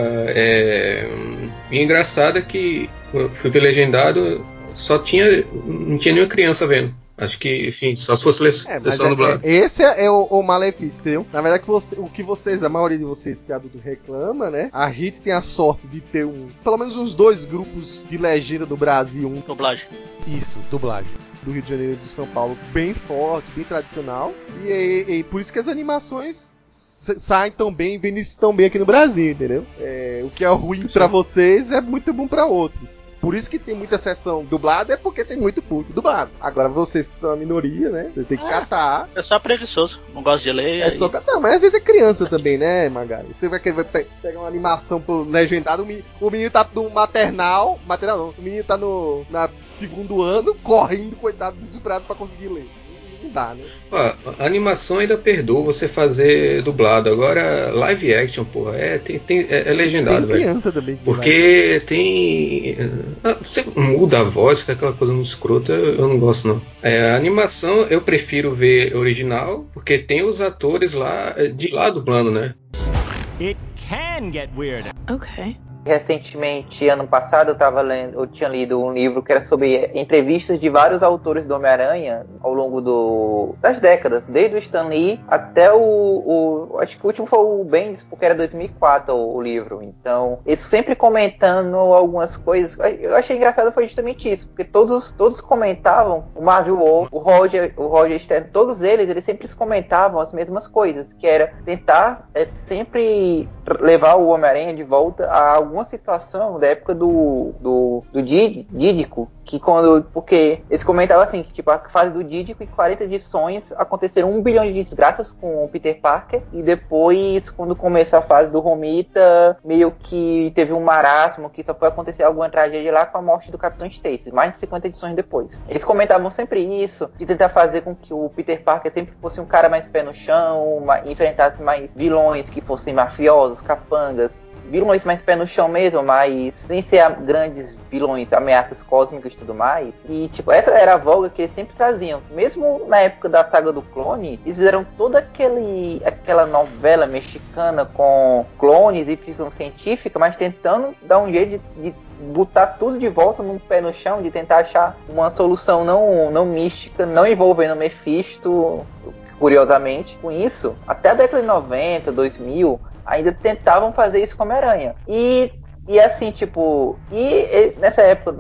e engraçado é que eu fui ver legendado, não tinha nenhuma criança vendo. Acho que, enfim, só se fosse só dublado. Esse é o malefício, entendeu? Na verdade, a maioria de vocês que é adulto reclama, né? A gente tem a sorte de ter pelo menos uns 2 grupos de legenda do Brasil. Dublagem. Isso, dublagem. Do Rio de Janeiro e de São Paulo, bem forte, bem tradicional. E por isso que as animações saem tão bem e vendem tão bem aqui no Brasil, entendeu? O que é ruim pra vocês é muito bom pra outros. Por isso que tem muita sessão dublada, é porque tem muito público dublado. Agora vocês que são a minoria, né? Você tem que catar. É só preguiçoso, não gosto de ler. Só catar, mas às vezes é criança também, né, Magari? Você vai pegar uma animação legendada, o menino tá no maternal não, o menino tá na segundo ano, correndo, coitado, desesperado pra conseguir ler. Não dá, né? A animação ainda perdoa você fazer dublado. Agora, live action, porra, é legendado, velho. Tem criança também. Porque tem... Você muda a voz, fica aquela coisa no escroto, eu não gosto, não. A animação, eu prefiro ver original, porque tem os atores lá dublando, né? It can get weird. Okay. Recentemente, ano passado, eu tinha lido um livro que era sobre entrevistas de vários autores do Homem-Aranha ao longo das décadas, desde o Stan Lee até acho que o último foi o Bendis, porque era 2004 o livro. Então, eles sempre comentando algumas coisas. Eu achei engraçado foi justamente isso, porque todos comentavam, o Marvel Wolf, o Roger Stern, todos eles sempre comentavam as mesmas coisas, que era tentar sempre levar o Homem-Aranha de volta a algo alguma situação da época do Dídico, que porque eles comentavam assim, que tipo, a fase do Dídico, em 40 edições, aconteceram 1 bilhão de desgraças com o Peter Parker, e depois, quando começou a fase do Romita, meio que teve um marasmo, que só foi acontecer alguma tragédia lá com a morte do Capitão Stacy, mais de 50 edições depois. Eles comentavam sempre isso, de tentar fazer com que o Peter Parker sempre fosse um cara mais pé no chão, enfrentasse mais vilões que fossem mafiosos, capangas, vilões mais pé no chão mesmo, mas sem ser grandes vilões, ameaças cósmicas e tudo mais. E, tipo, essa era a voga que eles sempre traziam. Mesmo na época da saga do clone, eles fizeram toda aquela novela mexicana com clones e ficção científica, mas tentando dar um jeito de botar tudo de volta num pé no chão, de tentar achar uma solução não mística, não envolvendo Mephisto, curiosamente. Com isso, até a década de 90, 2000, ainda tentavam fazer isso com Homem-Aranha. E assim, tipo, nessa época,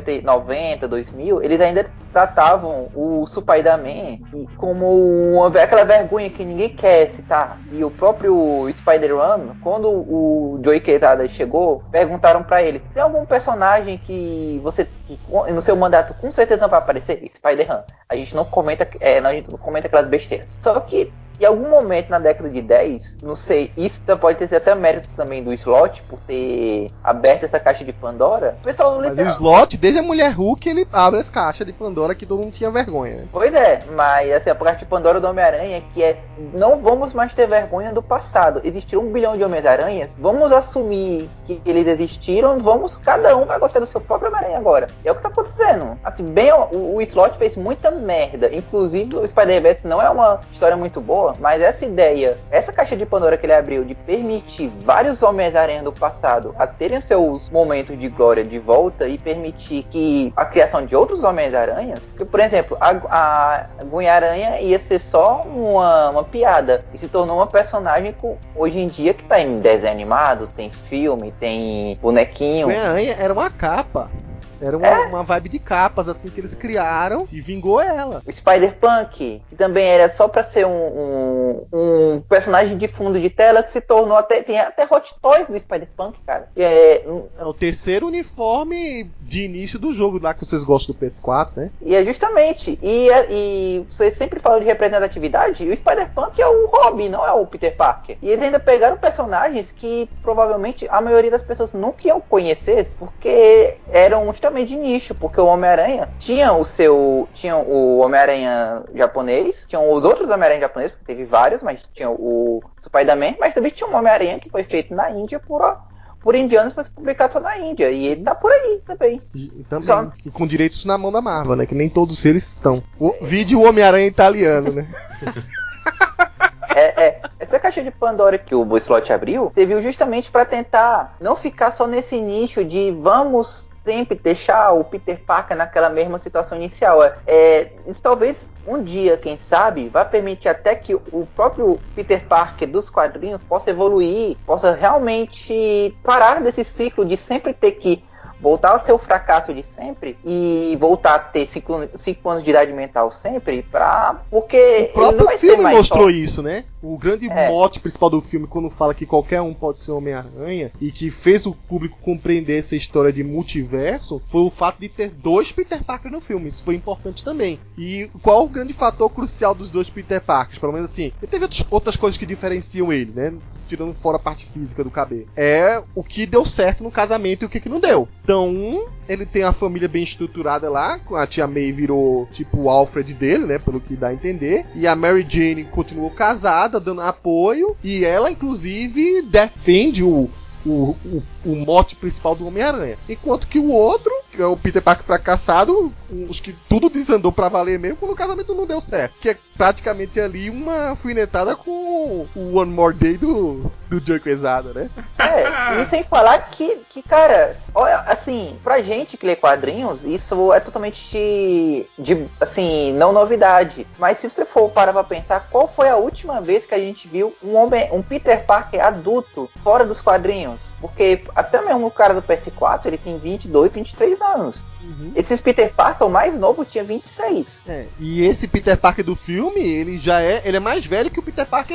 90, 2000, eles ainda tratavam o Spider-Man como aquela vergonha que ninguém quer citar. E o próprio Spider-Man, quando o Joey Quesada chegou, perguntaram pra ele: tem algum personagem que no seu mandato com certeza não vai aparecer? Spider-Man. A gente não comenta aquelas besteiras. Só que em algum momento na década de 10, não sei, isso pode ter sido até mérito também do Slott, por ter aberto essa caixa de Pandora. O pessoal Mas o Slott, desde a Mulher Hulk, ele abre essa caixa de Pandora que todo mundo tinha vergonha, né? Pois é, mas assim, a caixa de Pandora do Homem-Aranha, que é: não vamos mais ter vergonha do passado. Existiram 1 bilhão de Homens-Aranhas, vamos assumir que eles existiram, cada um vai gostar do seu próprio Homem-Aranha agora. E é o que tá acontecendo. Assim, o Slott fez muita merda. Inclusive, o Spider-Verse não é uma história muito boa, mas essa ideia, essa caixa de Pandora que ele abriu de permitir vários Homens-Aranha do passado a terem seus momentos de glória de volta e permitir que a criação de outros Homens-Aranhas, porque, por exemplo, a Gwen-Aranha ia ser só uma piada e se tornou uma personagem hoje em dia que tá em desenho animado, tem filme, tem bonequinho. Gwen-Aranha era uma capa. Era uma vibe de capas, assim, que eles criaram e vingou ela. O Spider-Punk, que também era só pra ser um personagem de fundo de tela, que se tornou tem até Hot Toys do Spider-Punk, cara. É o terceiro uniforme de início do jogo lá que vocês gostam do PS4, né? E é justamente. E vocês sempre falam de representatividade, e o Spider-Punk é o Robin, não é o Peter Parker. E eles ainda pegaram personagens que provavelmente a maioria das pessoas nunca iam conhecer, porque eram justamente de nicho, porque o Homem-Aranha tinha o Homem-Aranha japonês, tinham os outros Homem-Aranha japoneses, porque teve vários, mas tinha o Spider-Man, mas também tinha um Homem-Aranha que foi feito na Índia por indianos, mas publicado só na Índia, e ele tá por aí também. E também, e com direitos na mão da Marvel, né, que nem todos eles estão. Vídeo o Homem-Aranha italiano, né? Essa caixa de Pandora que o Slott abriu, serviu justamente para tentar não ficar só nesse nicho de vamos sempre deixar o Peter Parker naquela mesma situação inicial. Isso talvez um dia, quem sabe, vai permitir até que o próprio Peter Parker dos quadrinhos possa evoluir, possa realmente parar desse ciclo de sempre ter que voltar ao seu fracasso de sempre e voltar a ter 5 anos de idade mental sempre, porque o próprio filme mostrou isso, né? O grande mote principal do filme, quando fala que qualquer um pode ser Homem-Aranha e que fez o público compreender essa história de multiverso, foi o fato de ter 2 Peter Parker no filme. Isso foi importante também. E qual o grande fator crucial dos 2 Peter Parkers? Pelo menos assim, e teve outras coisas que diferenciam ele, né? Tirando fora a parte física do cabelo. É o que deu certo no casamento e o que não deu. Então, ele tem a família bem estruturada lá, a tia May virou tipo o Alfred dele, né, pelo que dá a entender, e a Mary Jane continuou casada, dando apoio, e ela inclusive defende o mote principal do Homem-Aranha. Enquanto que o outro, que é o Peter Parker fracassado, acho que tudo desandou pra valer mesmo quando o casamento não deu certo. Que é praticamente ali uma alfinetada com o One More Day do Joey Quesada, né? E sem falar que, cara, olha, assim, pra gente que lê quadrinhos, isso é totalmente assim, não novidade. Mas se você for parar pra pensar, qual foi a última vez que a gente viu um Peter Parker adulto fora dos quadrinhos? Porque até mesmo o cara do PS4, ele tem 22, 23 anos. Uhum. Esses Peter Parker, o mais novo, tinha 26. E esse Peter Parker do filme, ele é mais velho que o Peter Parker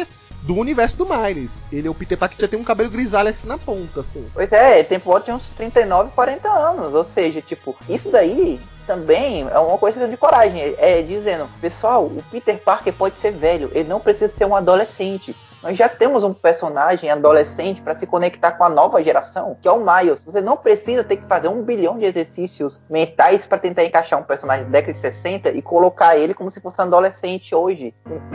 do universo do Miles. Ele é o Peter Parker que já tem um cabelo grisalho assim na ponta, assim. Pois é, ele tem por volta de uns 39, 40 anos. Ou seja, tipo, isso daí também é uma coisa de coragem. É dizendo, pessoal, o Peter Parker pode ser velho, ele não precisa ser um adolescente. Nós já temos um personagem adolescente para se conectar com a nova geração, que é o Miles. Você não precisa ter que fazer 1 bilhão de exercícios mentais para tentar encaixar um personagem da década de 60 e colocar ele como se fosse um adolescente hoje.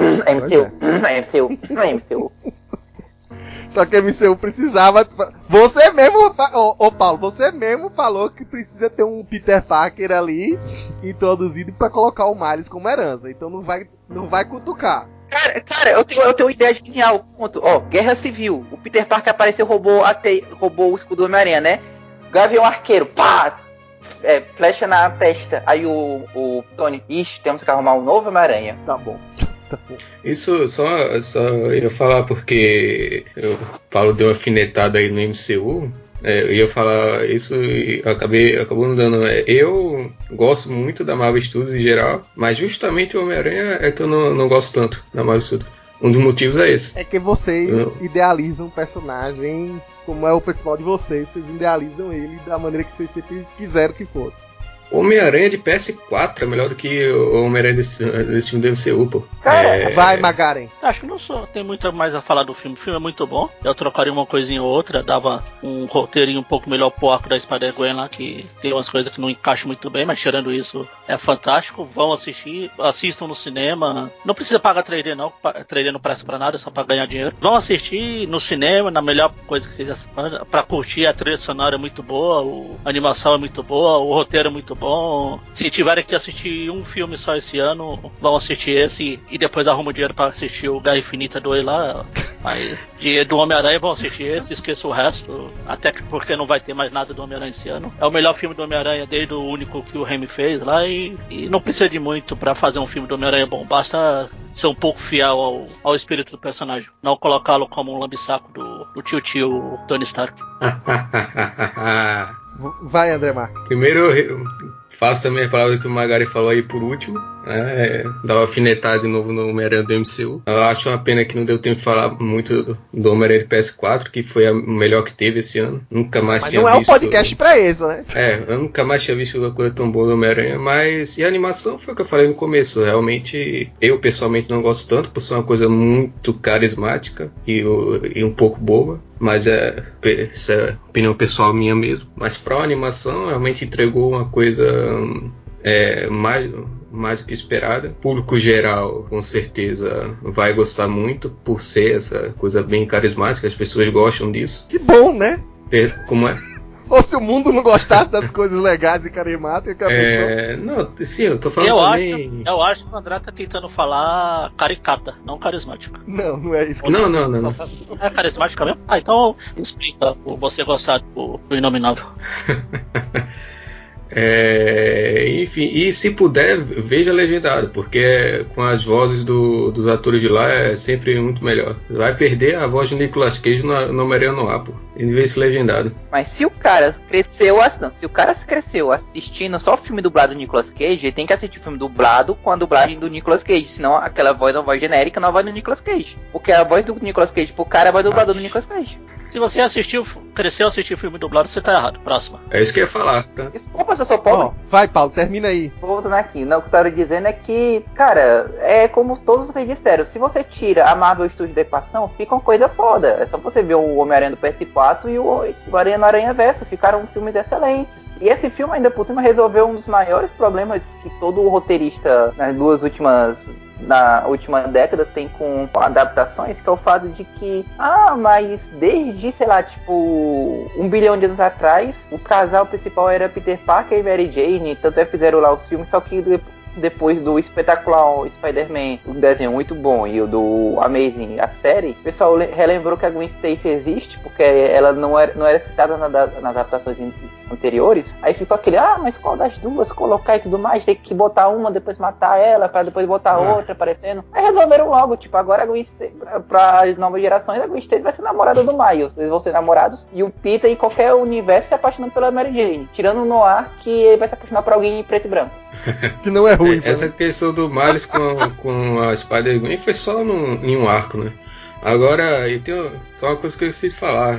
MCU. Só que a MCU precisava... Você mesmo, Paulo, você mesmo falou que precisa ter um Peter Parker ali introduzido para colocar o Miles como herança. Então não vai cutucar. Cara, eu tenho uma ideia genial. Ponto. Ó, Guerra Civil. O Peter Parker apareceu, roubou o escudo do Homem-Aranha, né? Gavião Arqueiro, pá! Flecha na testa. Aí o Tony, ixi, temos que arrumar um novo Homem-Aranha. Tá bom. Isso só ia falar porque o Paulo deu uma alfinetada aí no MCU. Eu ia falar isso e acabou não dando. Eu gosto muito da Marvel Studios em geral, mas justamente o Homem-Aranha é que eu não gosto tanto da Marvel Studios. Um dos motivos é esse. É que vocês idealizam o personagem como é o principal de vocês idealizam ele da maneira que vocês sempre quiseram que fosse. O Homem-Aranha de PS4 é melhor do que o Homem-Aranha desse filme do MCU, pô. Cara, vai, Magaren. Acho que não tem muito mais a falar do filme. O filme é muito bom. Eu trocaria uma coisinha ou outra, dava um roteirinho um pouco melhor pro arco da Spider-Gwen lá, que tem umas coisas que não encaixam muito bem, mas tirando isso, é fantástico. Vão assistir, assistam no cinema. Não precisa pagar 3D não, 3D não presta pra nada, é só pra ganhar dinheiro. Vão assistir no cinema, na melhor coisa que seja pra curtir. A trilha sonora é muito boa, a animação é muito boa, o roteiro é muito bom. Se tiverem que assistir um filme só esse ano, vão assistir esse e depois arrumam dinheiro pra assistir o Guerra Infinita 2 lá. Mas do Homem-Aranha vão assistir esse, esqueça o resto, até porque não vai ter mais nada do Homem-Aranha esse ano. É o melhor filme do Homem-Aranha desde o único que o Raimi fez lá e não precisa de muito pra fazer um filme do Homem-Aranha bom, basta ser um pouco fiel ao espírito do personagem, não colocá-lo como um lambisaco do tio Tony Stark. Vai, André Marques. Primeiro eu faço também a palavra que o Magari falou aí por último, dar uma alfinetada de novo no Homem-Aranha do MCU. Eu acho uma pena que não deu tempo de falar muito do Homem-Aranha de PS4, que foi o melhor que teve esse ano. Nunca mais tinha visto. Mas não é um podcast pra isso, né? Eu nunca mais tinha visto uma coisa tão boa do Homem-Aranha, mas e a animação foi o que eu falei no começo. Realmente, eu pessoalmente não gosto tanto, por ser uma coisa muito carismática e um pouco boba. Mas essa é opinião pessoal minha mesmo. Mas pra animação, realmente entregou uma coisa mais do que esperada. O público geral, com certeza, vai gostar muito por ser essa coisa bem carismática. As pessoas gostam disso. Que bom, né? Como é? Ou se o mundo não gostasse das coisas legais e carismáticas, não, sim, eu tô falando também... Eu acho que o André tá tentando falar caricata, não carismática. Não é isso que Não. É carismática mesmo? Então explica você gostar do Inominável. Enfim, e se puder, veja legendado, porque com as vozes dos atores de lá é sempre muito melhor. Vai perder a voz de Nicolas Cage no Homem-Aranha no ar, pô. Ele vê esse legendado. Mas se o cara cresceu assistindo só o filme dublado do Nicolas Cage, ele tem que assistir o filme dublado com a dublagem do Nicolas Cage, senão aquela voz é uma voz genérica, não é a voz do Nicolas Cage. Porque a voz do Nicolas Cage pro cara é a voz do dublador do Nicolas Cage. Se você cresceu assistindo filme dublado, você tá errado. Próxima. É isso que eu ia falar, tá? Desculpa se eu sou pobre. Vai, Paulo, termina aí. Voltando aqui, não, o que eu tava dizendo é que, cara, é como todos vocês disseram, se você tira a Marvel Studios da equação, fica uma coisa foda. É só você ver o Homem-Aranha do PS4 e o Aranha no Aranhaverso, ficaram filmes excelentes. E esse filme ainda por cima resolveu um dos maiores problemas que todo roteirista na última década tem com adaptações, que é o fato de que, mas desde, sei lá, tipo, 1 bilhão de anos atrás, o casal principal era Peter Parker e Mary Jane, tanto fizeram lá os filmes, só que depois do espetacular Spider-Man, um desenho muito bom, e o do Amazing, a série, o pessoal relembrou que a Gwen Stacy existe, porque ela não era citada nas adaptações anteriores. Aí ficou aquele, mas qual das duas colocar e tudo mais, tem que botar uma, depois matar ela, pra depois botar outra aparecendo. Aí resolveram logo, tipo, agora a Gwen Stacy, pra as novas gerações, a Gwen Stacy vai ser namorada do Miles, eles vão ser namorados, e o Peter em qualquer universo se apaixonando pela Mary Jane, tirando o Noir, que ele vai se apaixonar por alguém em preto e branco. Que não é ruim. Essa questão do Miles com a Spider-Gwen foi só em um arco, né? Agora, eu tenho só uma coisa que eu esqueci de falar.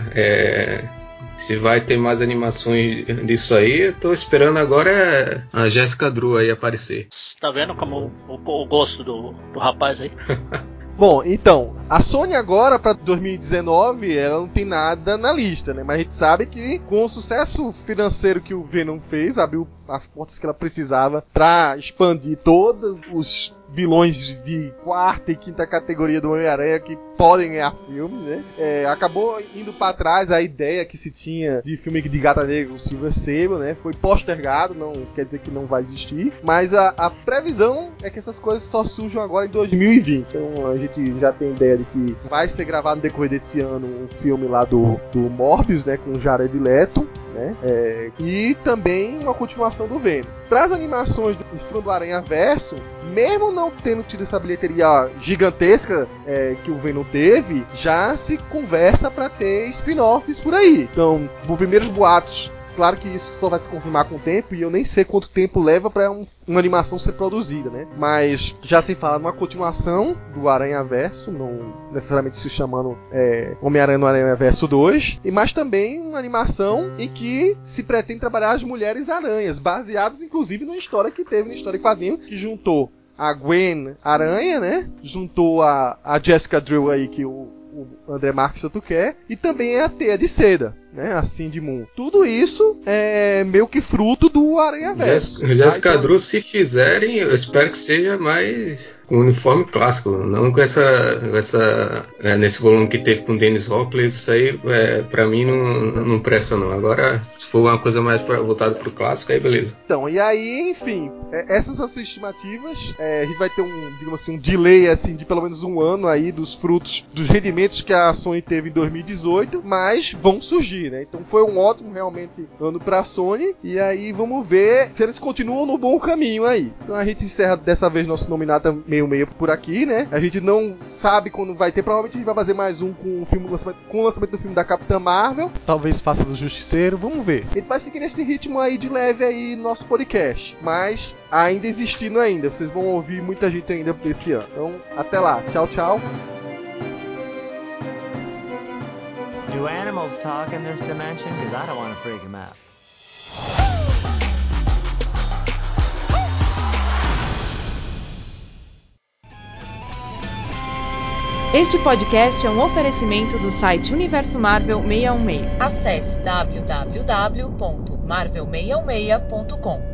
Se vai ter mais animações disso aí, eu tô esperando agora a Jessica Drew aí aparecer. Tá vendo como o gosto do rapaz aí? Bom, então, a Sony agora, pra 2019, ela não tem nada na lista, né? Mas a gente sabe que com o sucesso financeiro que o Venom fez, abriu as portas que ela precisava pra expandir todos os vilões de quarta e quinta categoria do Homem-Aranha que podem ganhar filme, né? Acabou indo pra trás a ideia que se tinha de filme de Gata Negra, o Silver Sable, né? Foi postergado, não quer dizer que não vai existir, mas a previsão é que essas coisas só surjam agora em 2020. Então a gente já tem ideia de que vai ser gravado no decorrer desse ano um filme lá do Morbius, né? Com o Jared Leto, né? E também uma continuação do Venom. Para as animações em cima do Aranhaverso, mesmo não tendo tido essa bilheteria gigantesca que o Venom teve, já se conversa para ter spin-offs por aí. Então, os primeiros boatos, claro que isso só vai se confirmar com o tempo, e eu nem sei quanto tempo leva para uma animação ser produzida, né? Mas já se fala numa continuação do Aranhaverso, não necessariamente se chamando Homem-Aranha no Aranhaverso 2, mas também uma animação em que se pretende trabalhar as Mulheres Aranhas, baseados inclusive numa história que teve, na história em quadrinho, que juntou a Gwen Aranha, né? Juntou a Jessica Drew aí, que o André Marques tanto quer, e também a Teia de Seda, né? A Cindy Moon. Tudo isso é meio que fruto do Aranhaverso. Jessica Drew, se fizerem, eu espero que seja mais com uniforme clássico, não com essa nesse volume que teve com o Dennis Hopper. Isso aí pra mim não presta não. Agora, se for uma coisa mais voltada pro clássico, aí beleza. Então, e aí, enfim, essas são as estimativas. A gente vai ter digamos assim, um delay assim, de pelo menos um ano aí dos frutos, dos rendimentos que a Sony teve em 2018, mas vão surgir, né? Então foi um ótimo realmente ano pra Sony, e aí vamos ver se eles continuam no bom caminho aí. Então a gente encerra dessa vez nosso Nominata meio por aqui, né? A gente não sabe quando vai ter, provavelmente a gente vai fazer mais um com o lançamento do filme da Capitã Marvel, talvez faça do Justiceiro, vamos ver. A gente vai seguir nesse ritmo aí de leve aí no nosso podcast, mas ainda existindo ainda, vocês vão ouvir muita gente ainda esse ano. Então, até lá, tchau, tchau. Do animals talk in this dimension? Because I don't want to freak them out. Este podcast é um oferecimento do site Universo Marvel 616. Acesse www.marvel616.com.